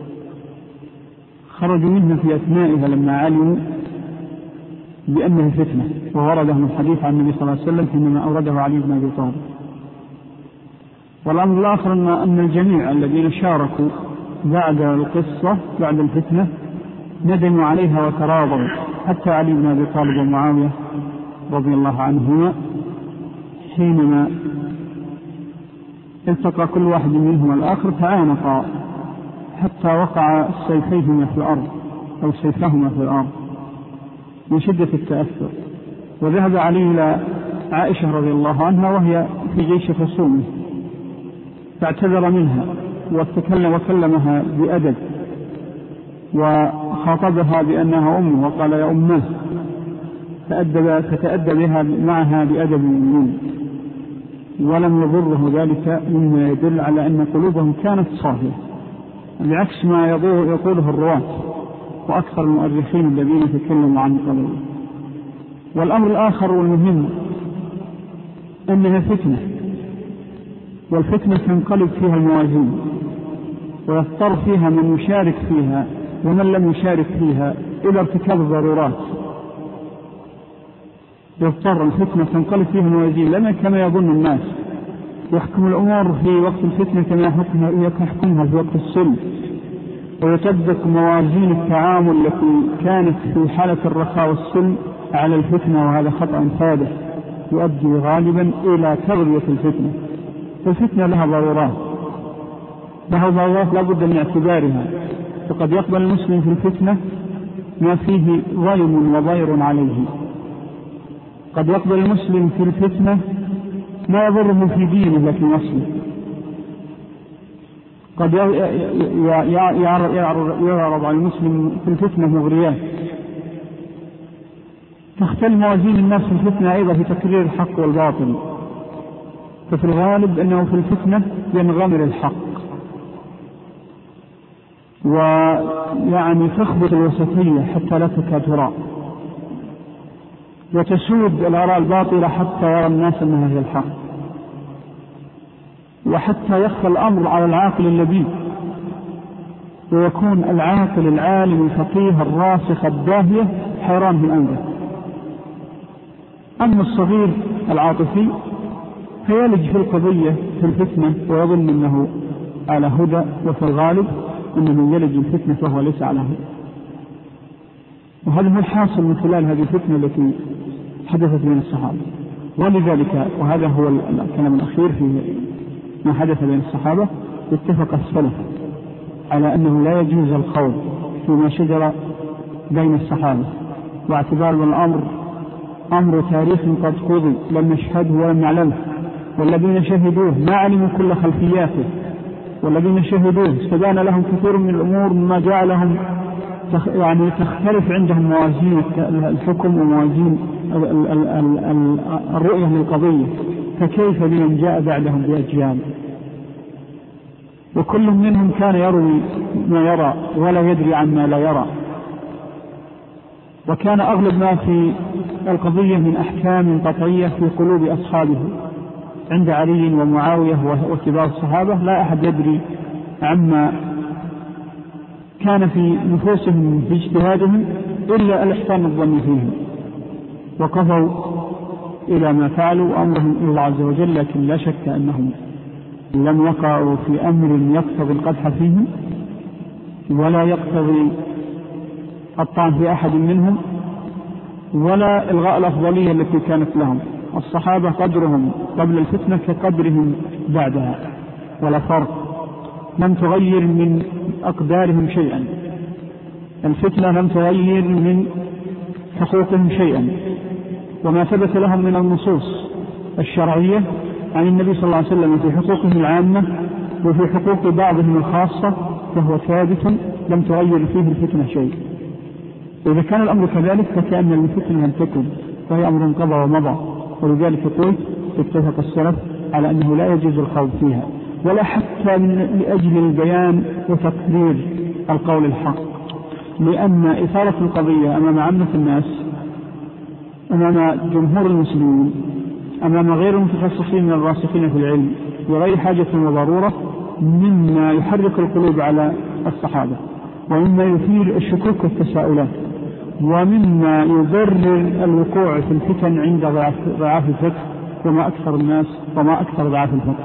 خرجوا منها في أثنائها لما علموا بأنه فتنة، ووردهم الحديث عن النبي صلى الله عليه وسلم حينما أورده علي بن أبي طالب. والأمر الآخر أن الجميع الذين شاركوا بعد القصة بعد الفتنة ندموا عليها وتراضوا، حتى علي بن أبي طالب ومعاوية رضي الله عنهما حينما التقى كل واحد منهما الآخر تعانقا حتى وقع سيفيهما في الأرض أو سيفهما في الأرض من شدة التأثر. وذهب علي إلى عائشة رضي الله عنها وهي في جيش خصومه، فاعتذر منها وتكلم وكلمها بأدب وخاطبها بأنها أمه وقال يا أمه، فأدب فتأدب بها معها بأدب منه، ولم يضره ذلك مما يدل على أن قلوبهم كانت صافية، بعكس ما يقوله الرواة وأكثر المؤرخين الذين تكلموا عن قلوب. والأمر الآخر والمهم أنها فتنة، والفتنة تنقلب فيها الموازين، ويضطر فيها من يشارك فيها ومن لم يشارك فيها إلى ارتكاب الضرورات. يضطر الفتنة تنقلب فيها الموازين، لما كما يظن الناس يحكم الأمور في وقت الفتنة كما يحكمها في وقت السلم، ويطبق موازين التعامل التي كانت في حالة الرخاء والسلم على الفتنة، وهذا خطأ فادح يؤدي غالبا إلى تغذية الفتنة. فالفتنة لها ضرورات لها ضرورات لا بد من اعتبارها، فقد يقبل المسلم في الفتنة ما فيه ظلم وضير عليه، قد يقبل المسلم في الفتنة ما يضره في دينه لكن يصلح، قد يعرض على المسلم في الفتنة مغريات. تختل موازين الناس في الفتنة أيضا في تكرير الحق والباطل، ففي الغالب أنه في الفتنة ينغمر الحق ويعني تخبط الوسطية حتى لا تكاد ترى، وتسود الآراء الباطلة حتى يرى الناس أنها هي الحق، وحتى يخفى الأمر على العاقل اللبيب، ويكون العاقل العالم الفقيه الراسخ الداهية حيران بالأمر. أما الصغير العاطفي فيلج في القضية في الفتنة ويظن أنه على هدى، وفي الغالب أنه يلج الفتنة فهو ليس على هدى. وهذا هو الحاصل من خلال هذه الفتنة التي حدثت بين الصحابة. ولذلك وهذا هو الكلام الأخير في ما حدث بين الصحابة، اتفق السلف على أنه لا يجوز الخوض فيما شجر بين الصحابة، واعتبار بالأمر أمر تاريخ قد قضي لم نشهده ولم نعلمه، والذين شهدوه ما علموا كل خلفياته والذين شهدوه استبان لهم كثير من الأمور مما جعلهم يعني تختلف عندهم موازين الحكم وموازين الرؤية للقضية، فكيف بمن جاء بعدهم بأجيال؟ وكل منهم كان يروي ما يرى ولا يدري عما لا يرى. وكان أغلب ما في القضية من أحكام قطعية في قلوب أصحابه عند علي ومعاوية وكبار الصحابة، لا أحد يدري عما كان في نفوسهم في اجتهادهم إلا الإحسان الظني فيهم، وقفوا إلى ما فعلوا وأمرهم إلى الله عز وجل. لكن لا شك أنهم لم يقعوا في أمر يقتضي القدح فيهم ولا يقتضي الطعن في أحد منهم ولا إلغاء الأفضلية التي كانت لهم. الصحابة قدرهم قبل الفتنة كقدرهم بعدها ولا فرق، لم تغير من أقدارهم شيئا. الفتنة لم تغير من حقوقهم شيئا، وما ثبت لهم من النصوص الشرعية عن النبي صلى الله عليه وسلم في حقوقهم العامة وفي حقوق بعضهم الخاصة فهو ثابت لم تغير فيه الفتنة شيء. إذا كان الأمر كذلك فكأن الفتنة لم تكن، فهي أمر قضى ومضى. ولذلك قلت اتفق السلف على أنه لا يجوز الخوض فيها ولا حتى من لأجل البيان وتقرير القول الحق، لأن إثارة القضية أمام عامة الناس، أمام جمهور المسلمين، أمام غير المتخصصين من الراسخين في العلم وغير حاجة وضرورة، مما يحرك القلوب على الصحابة ومما يثير الشكوك والتساؤلات ومما يبرر الوقوع في الفتن عند ضعاف الفقه. وما أكثر الناس وما أكثر ضعاف الفقه،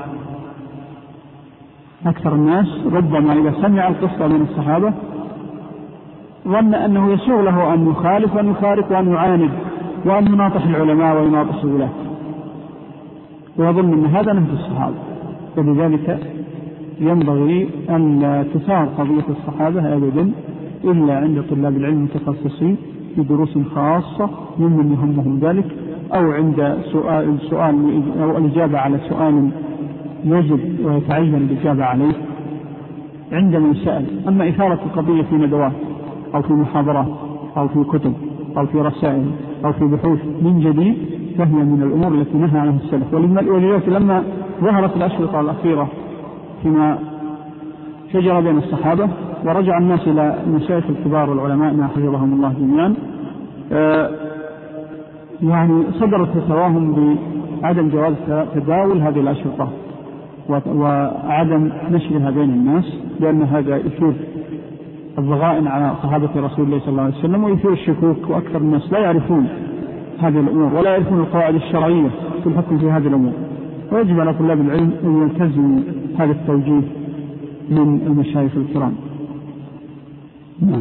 أكثر الناس ربما إذا سمع القصة من الصحابة ظن أنه يسوغ له أن يخالف وأن يخارق وأن يعاند وأن يناطح العلماء ويناطح الولاة، ويظن أن هذا نهج الصحابة. ولذلك ينبغي أن تثار قضية الصحابة أبدا إلا عند طلاب العلم المتخصصين في دروس خاصة ممن يهمهم ذلك، أو عند سؤال سؤال أو الإجابة على سؤال يجب ويتعين الإجابة عليه عندما يسأل. أما إثارة القضية في ندوات أو في محاضرات أو في كتب أو في رسائل أو في بحوث من جديد فهي من الأمور التي نهى عنها السلف. ولذلك لما ظهرت الأشرطة الأخيرة فيما شجر بين الصحابة ورجع الناس إلى المشايخ الكبار والعلماء ما حفظهم الله جميعا، آه يعني صدرت فتواهم بعدم جواز تداول هذه الأشرطة وعدم نشرها بين الناس، لأن هذا يثير الضغائن على صحابة رسول الله صلى الله عليه وسلم ويثير الشكوك، وأكثر الناس لا يعرفون هذه الأمور ولا يعرفون القواعد الشرعية في الحكم في هذه الأمور. ويجب على طلاب العلم أن يلتزموا هذا التوجيه من المشايخ الكرام. نعم.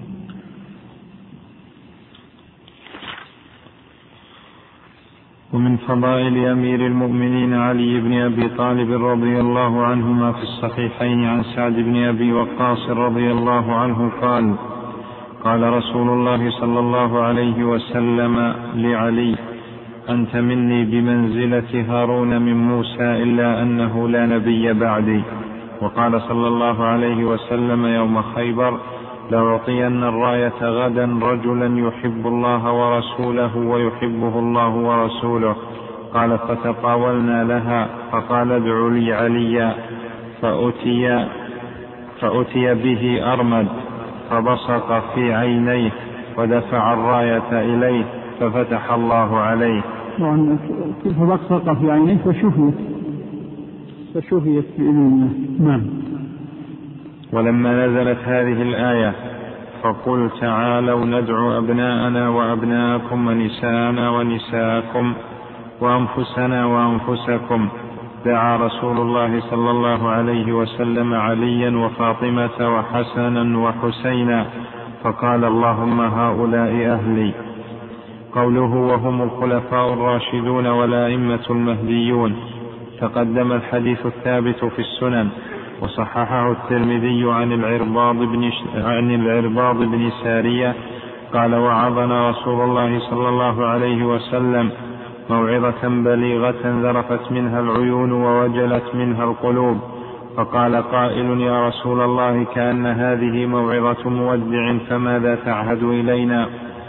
ومن فضائل أمير المؤمنين علي بن أبي طالب رضي الله عنهما في الصحيحين عن سعد بن أبي وقاص رضي الله عنه قال: قال رسول الله صلى الله عليه وسلم لعلي: أنت مني بمنزلة هارون من موسى إلا أنه لا نبي بعدي. وقال صلى الله عليه وسلم يوم خيبر: لأعطين الراية غدا رجلا يحب الله ورسوله ويحبه الله ورسوله. قال: فتطاولنا لها، فقال: ادع لي عليا. فأتي, فأتي به أرمد فبصق في عينيه ودفع الراية إليه ففتح الله عليه. فبصق في عينيه فشفيت فشفيت بإذن الله. نعم. ولما نزلت هذه الآية: فقل تعالوا ندعو أبناءنا وأبناءكم ونساءنا ونساءكم وأنفسنا وأنفسكم، دعا رسول الله صلى الله عليه وسلم عليا وفاطمة وحسنا وحسينا فقال: اللهم هؤلاء أهلي. قوله: وهم الخلفاء الراشدون والأئمة المهديون. تقدم الحديث الثابت في السنن وصححه الترمذي عن العرباض بن, عن العرباض بن سارية قال: وعظنا رسول الله صلى الله عليه وسلم موعظة بليغة ذرفت منها العيون ووجلت منها القلوب، فقال قائل يا رسول الله كأن هذه موعظة مودع فماذا تعهد إلينا؟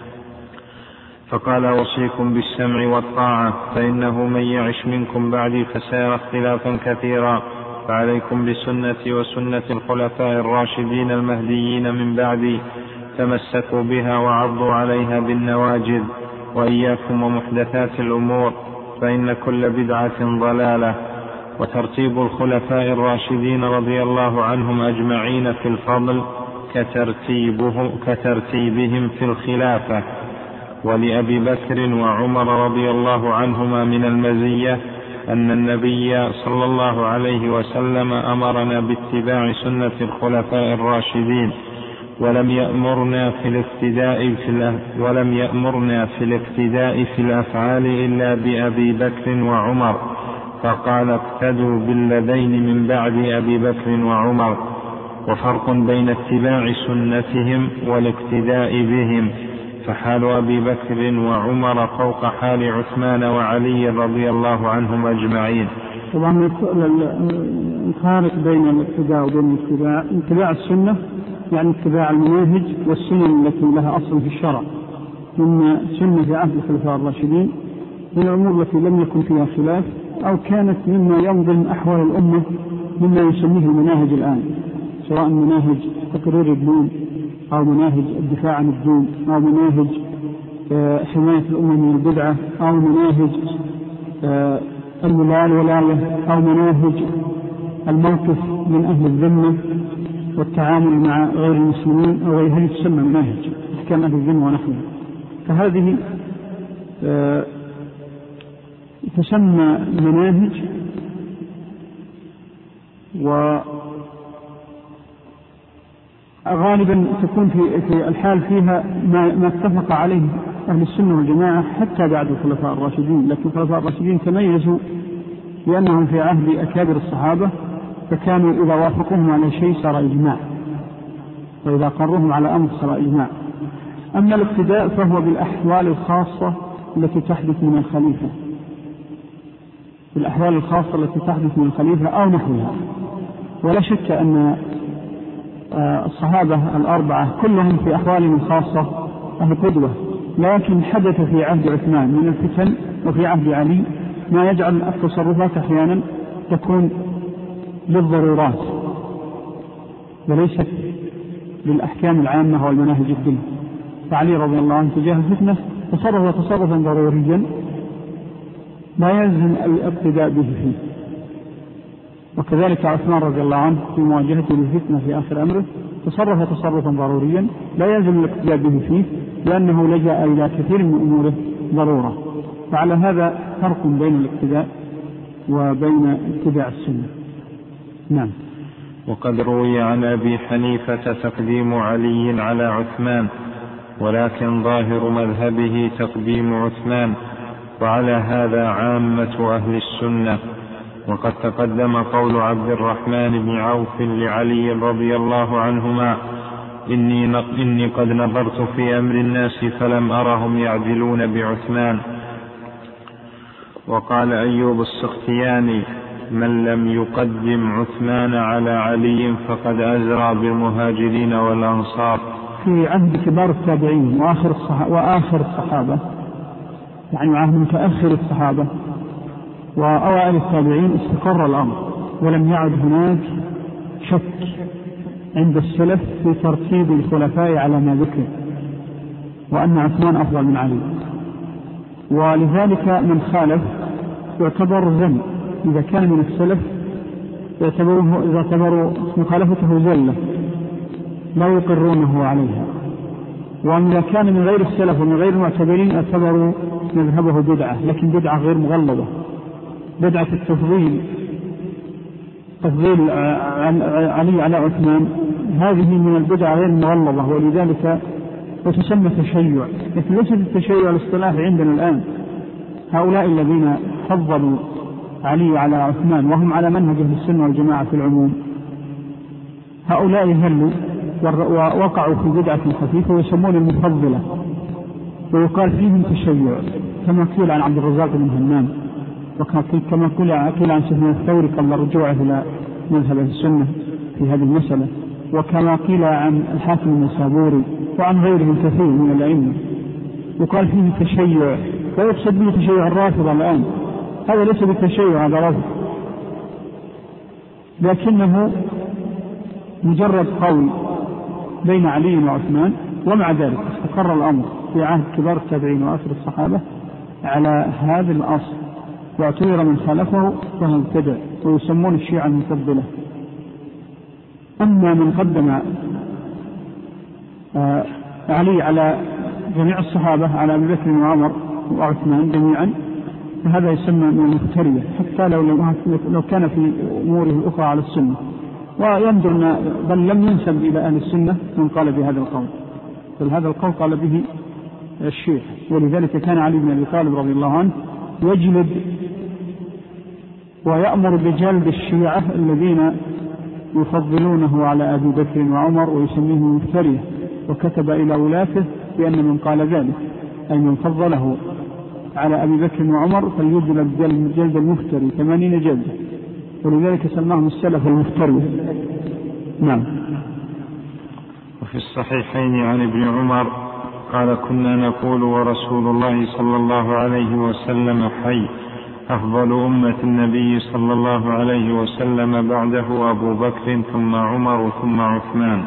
فقال أوصيكم بالسمع والطاعة فإنه من يعش منكم بعدي فسيرى اختلافا كثيرا فعليكم بسنتي وسنة الخلفاء الراشدين المهديين من بعدي تمسكوا بها وعضوا عليها بالنواجذ وإياكم ومحدثات الأمور فإن كل بدعة ضلالة. وترتيب الخلفاء الراشدين رضي الله عنهم أجمعين في الفضل كترتيبه كترتيبهم في الخلافة. ولأبي بكر وعمر رضي الله عنهما من المزية أن النبي صلى الله عليه وسلم أمرنا باتباع سنة الخلفاء الراشدين ولم يأمرنا في الاقتداء في ولم يأمرنا في الاقتداء في الأفعال إلا بأبي بكر وعمر، فقال اقتدوا بالذين من بعد أبي بكر وعمر. وفرق بين اتباع سنتهم والاقتداء بهم، فحال أبي بكر وعمر فوق حال عثمان وعلي رضي الله عنهم أجمعين. طبعا الفارق بين الاقتداء وبين الاتباع، اتباع السنة يعني اتباع المناهج والسنن التي لها أصل في الشرع، من سنة عهد الخلفاء الراشدين من الأمور التي لم يكن فيها خلاف أو كانت مما ينظم أحوال الأمة مما يسميه المناهج الآن، سواء مناهج تقرير الدين أو مناهج الدفاع عن الدين أو مناهج حماية الأمة من البدعة أو مناهج الولاء الولاية أو مناهج الموقف من أهل الذمة والتعامل مع غير المسلمين أو غيرها تسمى مناهج أحكام أهل الذمة ونحوها. فهذه تسمى مناهج، وغالبا تكون في في الحال فيها ما, ما اتفق عليه أهل السنة والجماعة حتى بعد الخلفاء الراشدين، لكن الخلفاء الراشدين تميزوا لأنهم في عهد أكابر الصحابة فكانوا إذا وافقوهم على شيء صار إجماع، وإذا قررهم على أمر صار إجماع. أما الاقتداء فهو بالأحوال الخاصة التي تحدث من الخليفة، بالأحوال الخاصة التي تحدث من الخليفة أو نحوها. ولا شك أن الصحابة الأربعة كلهم في أحوالهم الخاصة أهل قدوة، لكن حدث في عهد عثمان من الفتن وفي عهد علي ما يجعل التصرفات أحيانا تكون للضرورات وليست للأحكام العامة والمناهج الدين. فعلي رضي الله عنه تجاه الفتنة تصرف تصرفا ضروريا لا يلزم الاقتداء به فيه، وكذلك عثمان رضي الله عنه في مواجهته للفتنة في آخر أمره تصرف تصرفا ضروريا لا يلزم الاقتداء به فيه لأنه لجأ إلى كثير من أموره ضرورة. فعلى هذا فرق بين الاقتداء وبين اتباع السنة. نعم. وقد روي عن أبي حنيفة تقديم علي على عثمان، ولكن ظاهر مذهبه تقديم عثمان، وعلى هذا عامة أهل السنة. وقد تقدم قول عبد الرحمن بن عوف لعلي رضي الله عنهما إني, إني قد نظرت في أمر الناس فلم أرهم يعدلون بعثمان. وقال أيوب السختياني من لم يقدم عثمان على علي فقد أزرى بالمهاجرين والأنصار. في عهد كبار التابعين وآخر الصحابة, وآخر الصحابة يعني عهد متأخر الصحابة وأوائل التابعين استقر الأمر، ولم يعد هناك شك عند السلف في ترتيب الخلفاء على ما ذكر، وأن عثمان أفضل من علي. ولذلك من خالف يعتبر ذنب إذا كان من السلف، يعتبره إذا اعتبروا مخالفته زلة لا يقرونه عليها، وإذا كان من غير السلف ومن غير المعتبرين اعتبروا مذهبه بدعة، لكن بدعة غير مغلظة، بدعة التفضيل، تفضيل علي على عثمان، هذه من البدعة غير مغلظة، ولذلك وتسمى تشيع، لكن ليست التشيع الاصطلاحي عندنا الآن. هؤلاء الذين فضلوا علي على عثمان وهم على منهج أهل السنة والجماعة في العموم، هؤلاء هلوا ووقعوا في بدعة خفيفة ويسمون المفضلة، ويقال فيهم تشيع، كما قيل عن عبد الرزاق بن همام، وكما قيل عن سفيان الثوري قبل رجوعه إلى مذهب السنة في هذه المسألة، وكما قيل عن الحاكم النسابوري وعن غيرهم كثير من الأئمة يقال فيه تشيع، ويقصد به تشيع الرافضة الآن. هذا ليس بالتشيع، هذا رفض، لكنه مجرد قول بين علي وعثمان، ومع ذلك استقر الأمر في عهد كبار التابعين وآخر الصحابة على هذا الأصل، واعتبر من خالفه فهو مبتدع، ويسمون الشيعة المفضلة. أما من قدم آه علي على جميع الصحابة، على أبي بكر وعمر وعثمان جميعا، فهذا يسمى من المفترية، حتى لو, لو كان في أموره الأخرى على السنة. وينظر بل لم ينسب إلى أهل السنة من قال بهذا القول، بل هذا القول قال به الشيعة. ولذلك كان علي بن أبي طالب رضي الله عنه يجلد ويأمر بجلد الشيعة الذين يفضلونه على أبي بكر وعمر ويسميهم مفترية، وكتب إلى ولاته بأن من قال ذلك أي من فضله على أبي بكر وعمر فليجلد جلد المفتري ثمانين جلدة، ولذلك سماهم السلف المفتري. نعم. وفي الصحيحين عن ابن عمر قال: كنا نقول ورسول الله صلى الله عليه وسلم حي، أفضل أمة النبي صلى الله عليه وسلم بعده أبو بكر ثم عمر ثم عثمان.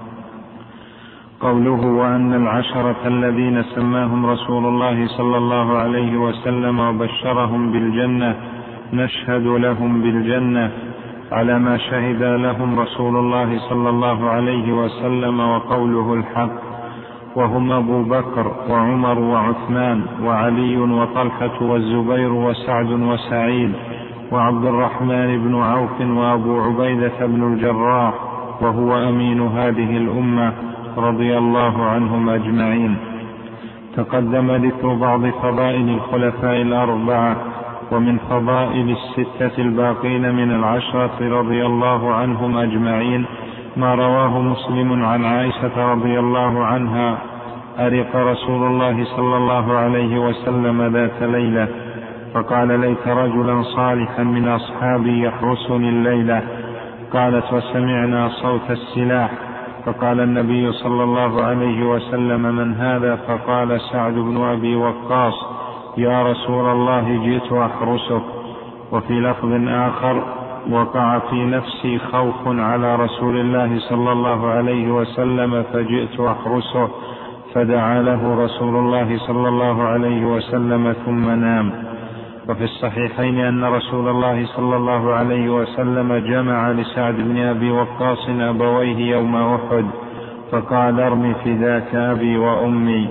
قوله: وأن العشرة الذين سماهم رسول الله صلى الله عليه وسلم وبشرهم بالجنة نشهد لهم بالجنة على ما شهد لهم رسول الله صلى الله عليه وسلم، وقوله الحق، وهم أبو بكر وعمر وعثمان وعلي وطلحة والزبير وسعد وسعيد وعبد الرحمن بن عوف وأبو عبيدة بن الجراح وهو أمين هذه الأمة رضي الله عنهم أجمعين. تقدم ذكر بعض فضائل الخلفاء الأربعة، ومن فضائل الستة الباقين من العشرة رضي الله عنهم أجمعين ما رواه مسلم عن عائشة رضي الله عنها: أرق رسول الله صلى الله عليه وسلم ذات ليلة فقال: ليت رجلا صالحا من أصحابي يحرسني الليلة. قالت: وسمعنا صوت السلاح، فقال النبي صلى الله عليه وسلم: من هذا؟ فقال: سعد بن أبي وقاص. يا رسول الله جئت أحرسك. وفي لفظ آخر: وقع في نفسي خوف على رسول الله صلى الله عليه وسلم فجئت أحرسه، فدعا له رسول الله صلى الله عليه وسلم ثم نام. وفي الصحيحين أن رسول الله صلى الله عليه وسلم جمع لسعد بن أبي وقاص أبويه يوم أحد فقال: ارم فداك أبي وأمي.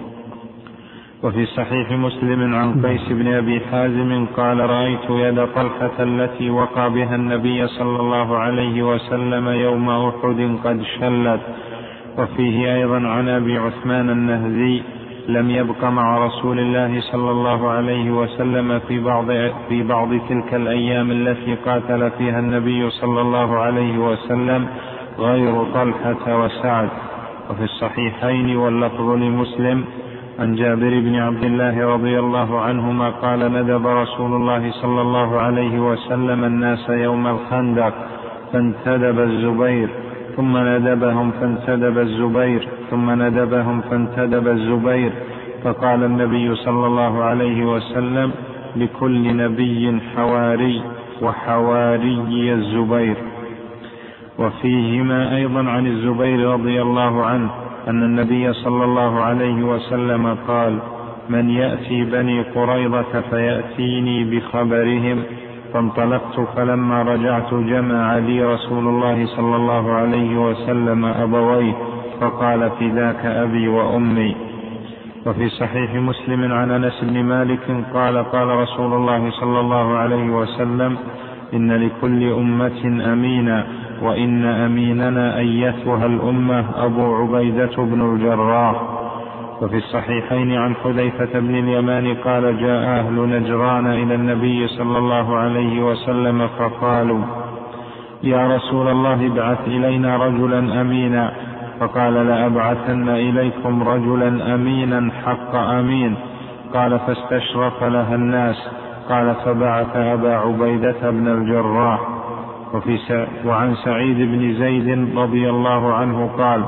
وفي صحيح مسلم عن قيس بن أبي حازم قال: رأيت يد طلحة التي وقع بها النبي صلى الله عليه وسلم يوم أحد قد شلت. وفيه أيضا عن أبي عثمان النهدي: لم يبق مع رسول الله صلى الله عليه وسلم في بعض, في بعض تلك الأيام التي قاتل فيها النبي صلى الله عليه وسلم غير طلحة وسعد. وفي الصحيحين واللفظ لمسلم عن جابر بن عبد الله رضي الله عنهما قال: ندب رسول الله صلى الله عليه وسلم الناس يوم الخندق فانتدب الزبير، ثم ندبهم فانتدب الزبير، ثم ندبهم فانتدب الزبير، فقال النبي صلى الله عليه وسلم: لكل نبي حواري، وحواري الزبير. وفيهما أيضا عن الزبير رضي الله عنه أن النبي صلى الله عليه وسلم قال: من يأتي بني قريظة فيأتيني بخبرهم. فانطلقت فلما رجعت جمع لي رسول الله صلى الله عليه وسلم أبويه فقال: فداك أبي وأمي. وفي صحيح مسلم عن أنس بن مالك قال: قال رسول الله صلى الله عليه وسلم: إن لكل أمة أمينا، وإن أميننا أيتها الأمة أبو عبيدة بن الجراح. وفي الصحيحين عن حذيفة بن اليمان قال: جاء أهل نجران إلى النبي صلى الله عليه وسلم فقالوا: يا رسول الله ابعث إلينا رجلا أمينا. فقال: لأبعثن إليكم رجلا أمينا حق أمين. قال: فاستشرف لها الناس. قال: فبعث أبا عبيدة بن الجراح. وفي وعن سعيد بن زيد رضي الله عنه قال: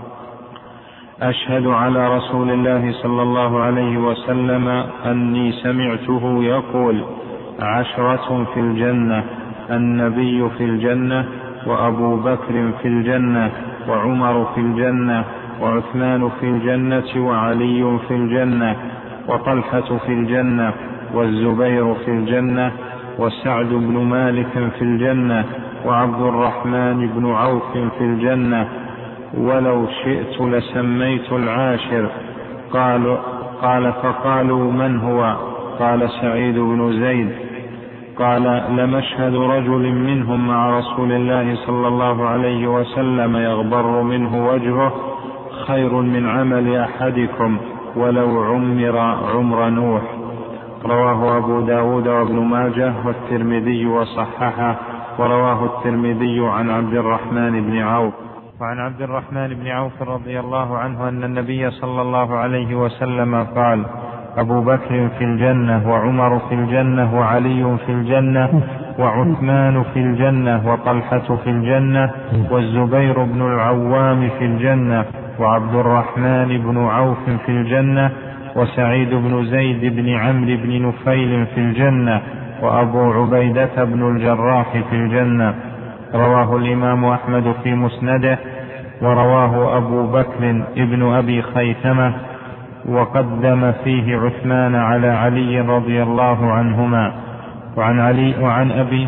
أشهد على رسول الله صلى الله عليه وسلم أني سمعته يقول: عشرة في الجنة، النبي في الجنة، وأبو بكر في الجنة، وعمر في الجنة، وعثمان في الجنة، وعلي في الجنة، وطلحة في الجنة، والزبير في الجنة، وسعد بن مالك في الجنة، وعبد الرحمن بن عوف في الجنة، ولو شئت لسميت العاشر. قال, قال فقالوا: من هو؟ قال: سعيد بن زيد. قال: لمشهد رجل منهم مع رسول الله صلى الله عليه وسلم يغبر منه وجهه خير من عمل أحدكم ولو عمر عمر نوح. رواه أبو داود وابن ماجه والترمذي وصححه. ورواه الترمذي عن عبد الرحمن بن عوف. وعن عبد الرحمن بن عوف رضي الله عنه أن النبي صلى الله عليه وسلم قال: أبو بكر في الجنة، وعمر في الجنة، وعلي في الجنة، وعثمان في الجنة، وطلحة في الجنة، والزبير بن العوام في الجنة، وعبد الرحمن بن عوف في الجنة، وسعيد بن زيد بن عمرو بن نفيل في الجنة، وأبو عبيدة بن الجراح في الجنة. رواه الإمام أحمد في مسنده. ورواه أبو بكر ابن أبي خيثمة، وقدم فيه عثمان على علي رضي الله عنهما. وعن علي وعن أبي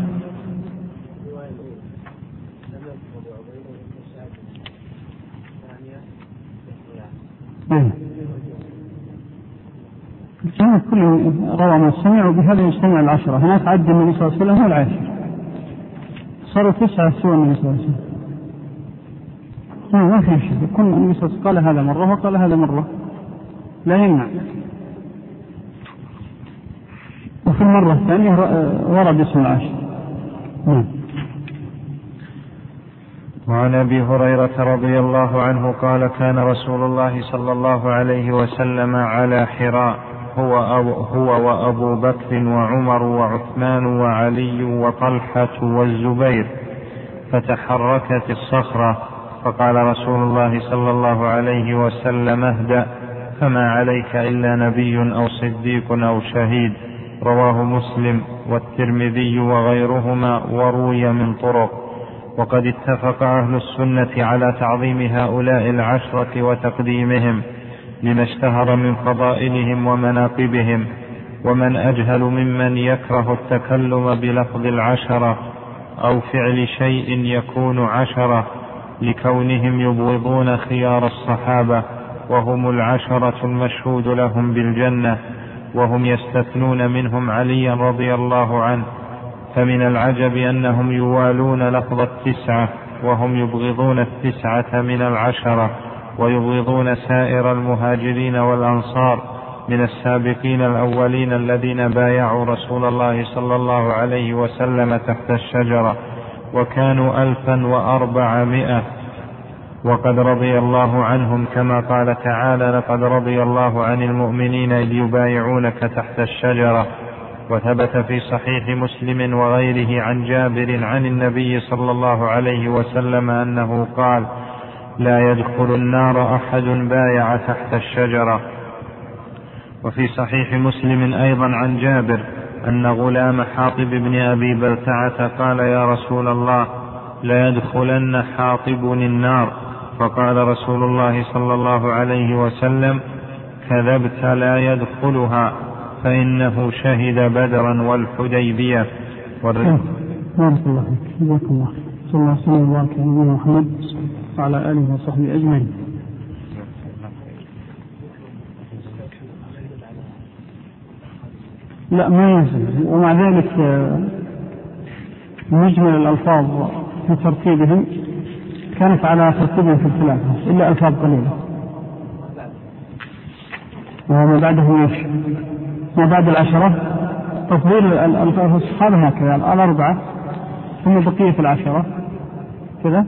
كانت كل روى ما سمعوا بهذا يجتمع العشرة. هناك عد النبي صلى الله عليه وسلم هو العاشر، صاروا تسعة سوى النبي صلى الله عليه وسلم. ما في شيء، كل النبي صلى الله عليه وسلم قال هذا مرة وقال هذا مرة، لا يمنع. وفي المرة الثانية ورد اسم العاشر. وعن أبي هريرة رضي الله عنه قال: كان رسول الله صلى الله عليه وسلم على حراء هو, هو وأبو بكر وعمر وعثمان وعلي وطلحة والزبير، فتحركت الصخرة، فقال رسول الله صلى الله عليه وسلم: اهدأ، فما عليك إلا نبي أو صديق أو شهيد. رواه مسلم والترمذي وغيرهما، وروي من طرق. وقد اتفق أهل السنة على تعظيم هؤلاء العشرة وتقديمهم لما اشتهر من فضائلهم ومناقبهم. ومن أجهل ممن يكره التكلم بلفظ العشرة أو فعل شيء يكون عشرة، لكونهم يبغضون خيار الصحابة، وهم العشرة المشهود لهم بالجنة، وهم يستثنون منهم عليا رضي الله عنه. فمن العجب أنهم يوالون لفظ التسعة وهم يبغضون التسعة من العشرة، ويبغضون سائر المهاجرين والأنصار من السابقين الأولين الذين بايعوا رسول الله صلى الله عليه وسلم تحت الشجرة، وكانوا ألفا وأربعمائة. وقد رضي الله عنهم كما قال تعالى: لقد رضي الله عن المؤمنين إذ يبايعونك تحت الشجرة. وثبت في صحيح مسلم وغيره عن جابر عن النبي صلى الله عليه وسلم أنه قال: لا يدخل النار أحد بايع تحت الشجرة. وفي صحيح مسلم أيضا عن جابر أن غلام حاطب بن أبي بلتعة قال: يا رسول الله، لا يدخلن حاطب النار. فقال رسول الله صلى الله عليه وسلم: كذبت، لا يدخلها، فإنه شهد بدرا والحديبية. بارك الله فيك، جزاك الله. صلى الله عليه وسلم وبارك على نبينا محمد وعلى آله وصحبه أجمعين. لا ما ينزل. ومع ذلك مجمل الألفاظ في ترتيبهم كانت على ترتيبهم في الثلاثة إلا ألفاظ قليلة، وما بعده ايش؟ ما بعد العشرة تفضيل الألفاظ الصحابة هكذا الأربعة ثم بقية العشرة كذا.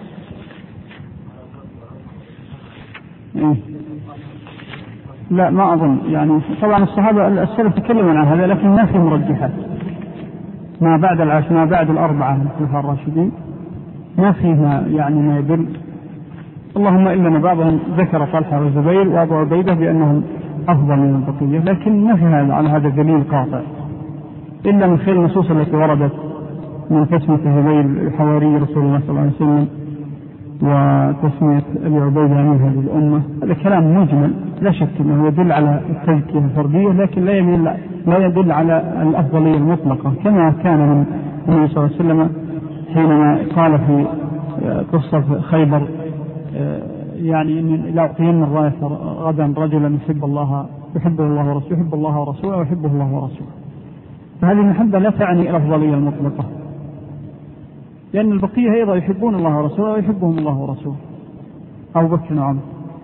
إيه؟ لا ما أظن، يعني طبعا الصحابة السلف تكلموا عن هذا لكن ما في مرجحات، ما بعد العشر ما بعد الأربعة من الخلفاء الراشدين ما فيها يعني ما يدل، اللهم إلا أن بعضهم ذكر طلحة والزبير وأبو عبيدة بأنهم أفضل من البقية، لكن ما في هذا على هذا دليل قاطع إلا من خلال النصوص التي وردت من تسمية هذيل حواري رسول الله صلى الله عليه وسلم وتسمية أبي عبيدة أمير هذه الأمة. هذا كلام مجمل لا شك أنه يدل على التزكية الفردية، لكن لا يدل, لا يدل على الأفضلية المطلقة، كما كان من النبي صلى الله عليه وسلم حينما قال في قصة خيبر يعني إن لا أعطين الراية غدا رجلا يحب الله يحبه الله ورسوله يحب الله ورسوله ويحبه الله ورسوله. فهذه المحبة لا تعني الأفضلية المطلقة، لأن البقية أيضا يحبون الله ورسوله ويحبهم الله ورسوله أو بكر وعمر.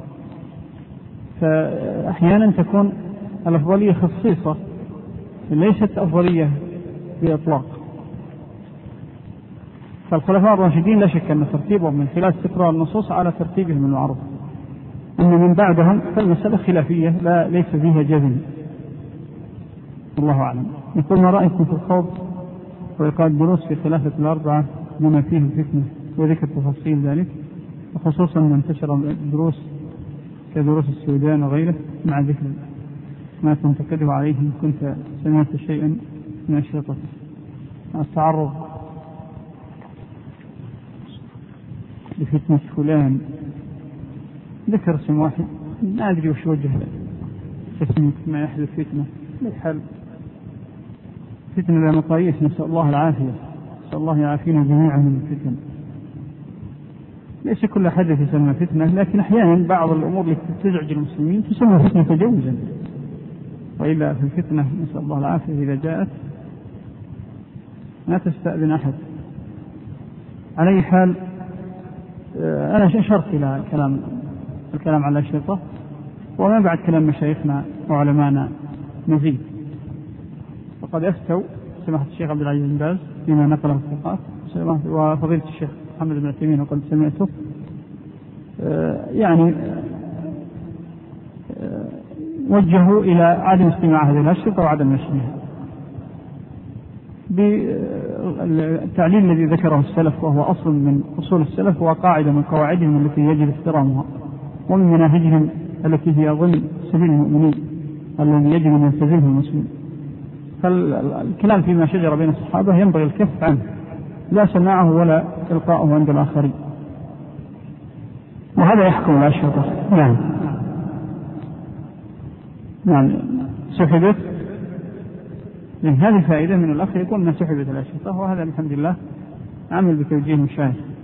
فأحيانا تكون الأفضلية خصيصة ليست أفضلية بإطلاق. فالخلفاء الراشدين لا شك أن ترتيبهم من خلال استقراء النصوص على ترتيبهم المعروف، أن من بعدهم فالمسألة خلافية لا ليس فيها جزم، الله أعلم. يقول ما رأيكم في الخوض وإلقاء الدروس في خلافة الأربعة بما فيه الفتنة وذكر تفاصيل ذلك، وخصوصا من انتشر الدروس كدروس السودان وغيره، مع ذكر ما تنتقده عليه إن كنت سمعت شيئا من أشرطة التعرض لفتنة فلان، ذكر اسم واحد ما أدري وش وجه تسمية ما يحدث فتنة. الحل فتنة لمقاييس، نسأل الله العافية، نسأل الله يعافينا جميعا من الفتن. ليس كل حدث يسمى فتنة، لكن أحيانا بعض الأمور التي تزعج المسلمين تسمى فتنة تجوزا، وإلا في الفتنة نسأل الله العافية إذا جاءت ما تستأذن أحد. على أي حال أنا أشرت إلى الكلام الكلام على الأشرطة، وما بعد كلام مشايخنا وعلمانا مزيد. وقد أفتوا سماحة الشيخ عبد العزيز بن باز فيما نقله الثقات، وفضيلة الشيخ محمد بن عثيمين وقد سمعته يعني وجهوا إلى عدم استماع هذه الأشرطة وعدم نشرها بالتعليل الذي ذكره السلف، وهو أصل من أصول السلف وقاعدة من قواعدهم التي يجب احترامها، ومن مناهجهم التي هي ضمن سبيل المؤمنين الذي يجب أن يلتزمه المسلم. فالكلام فيما شجر بين الصحابة ينبغي الكف عنه، لا سماعه ولا إلقاؤه عند الآخرين، وهذا يحكم الأشرطة. نعم نعم سحبت، هذه فائدة من الأخ يقول أنها سحبت الأشرطة، وهذا الحمد لله عمل بتوجيه مشاهد.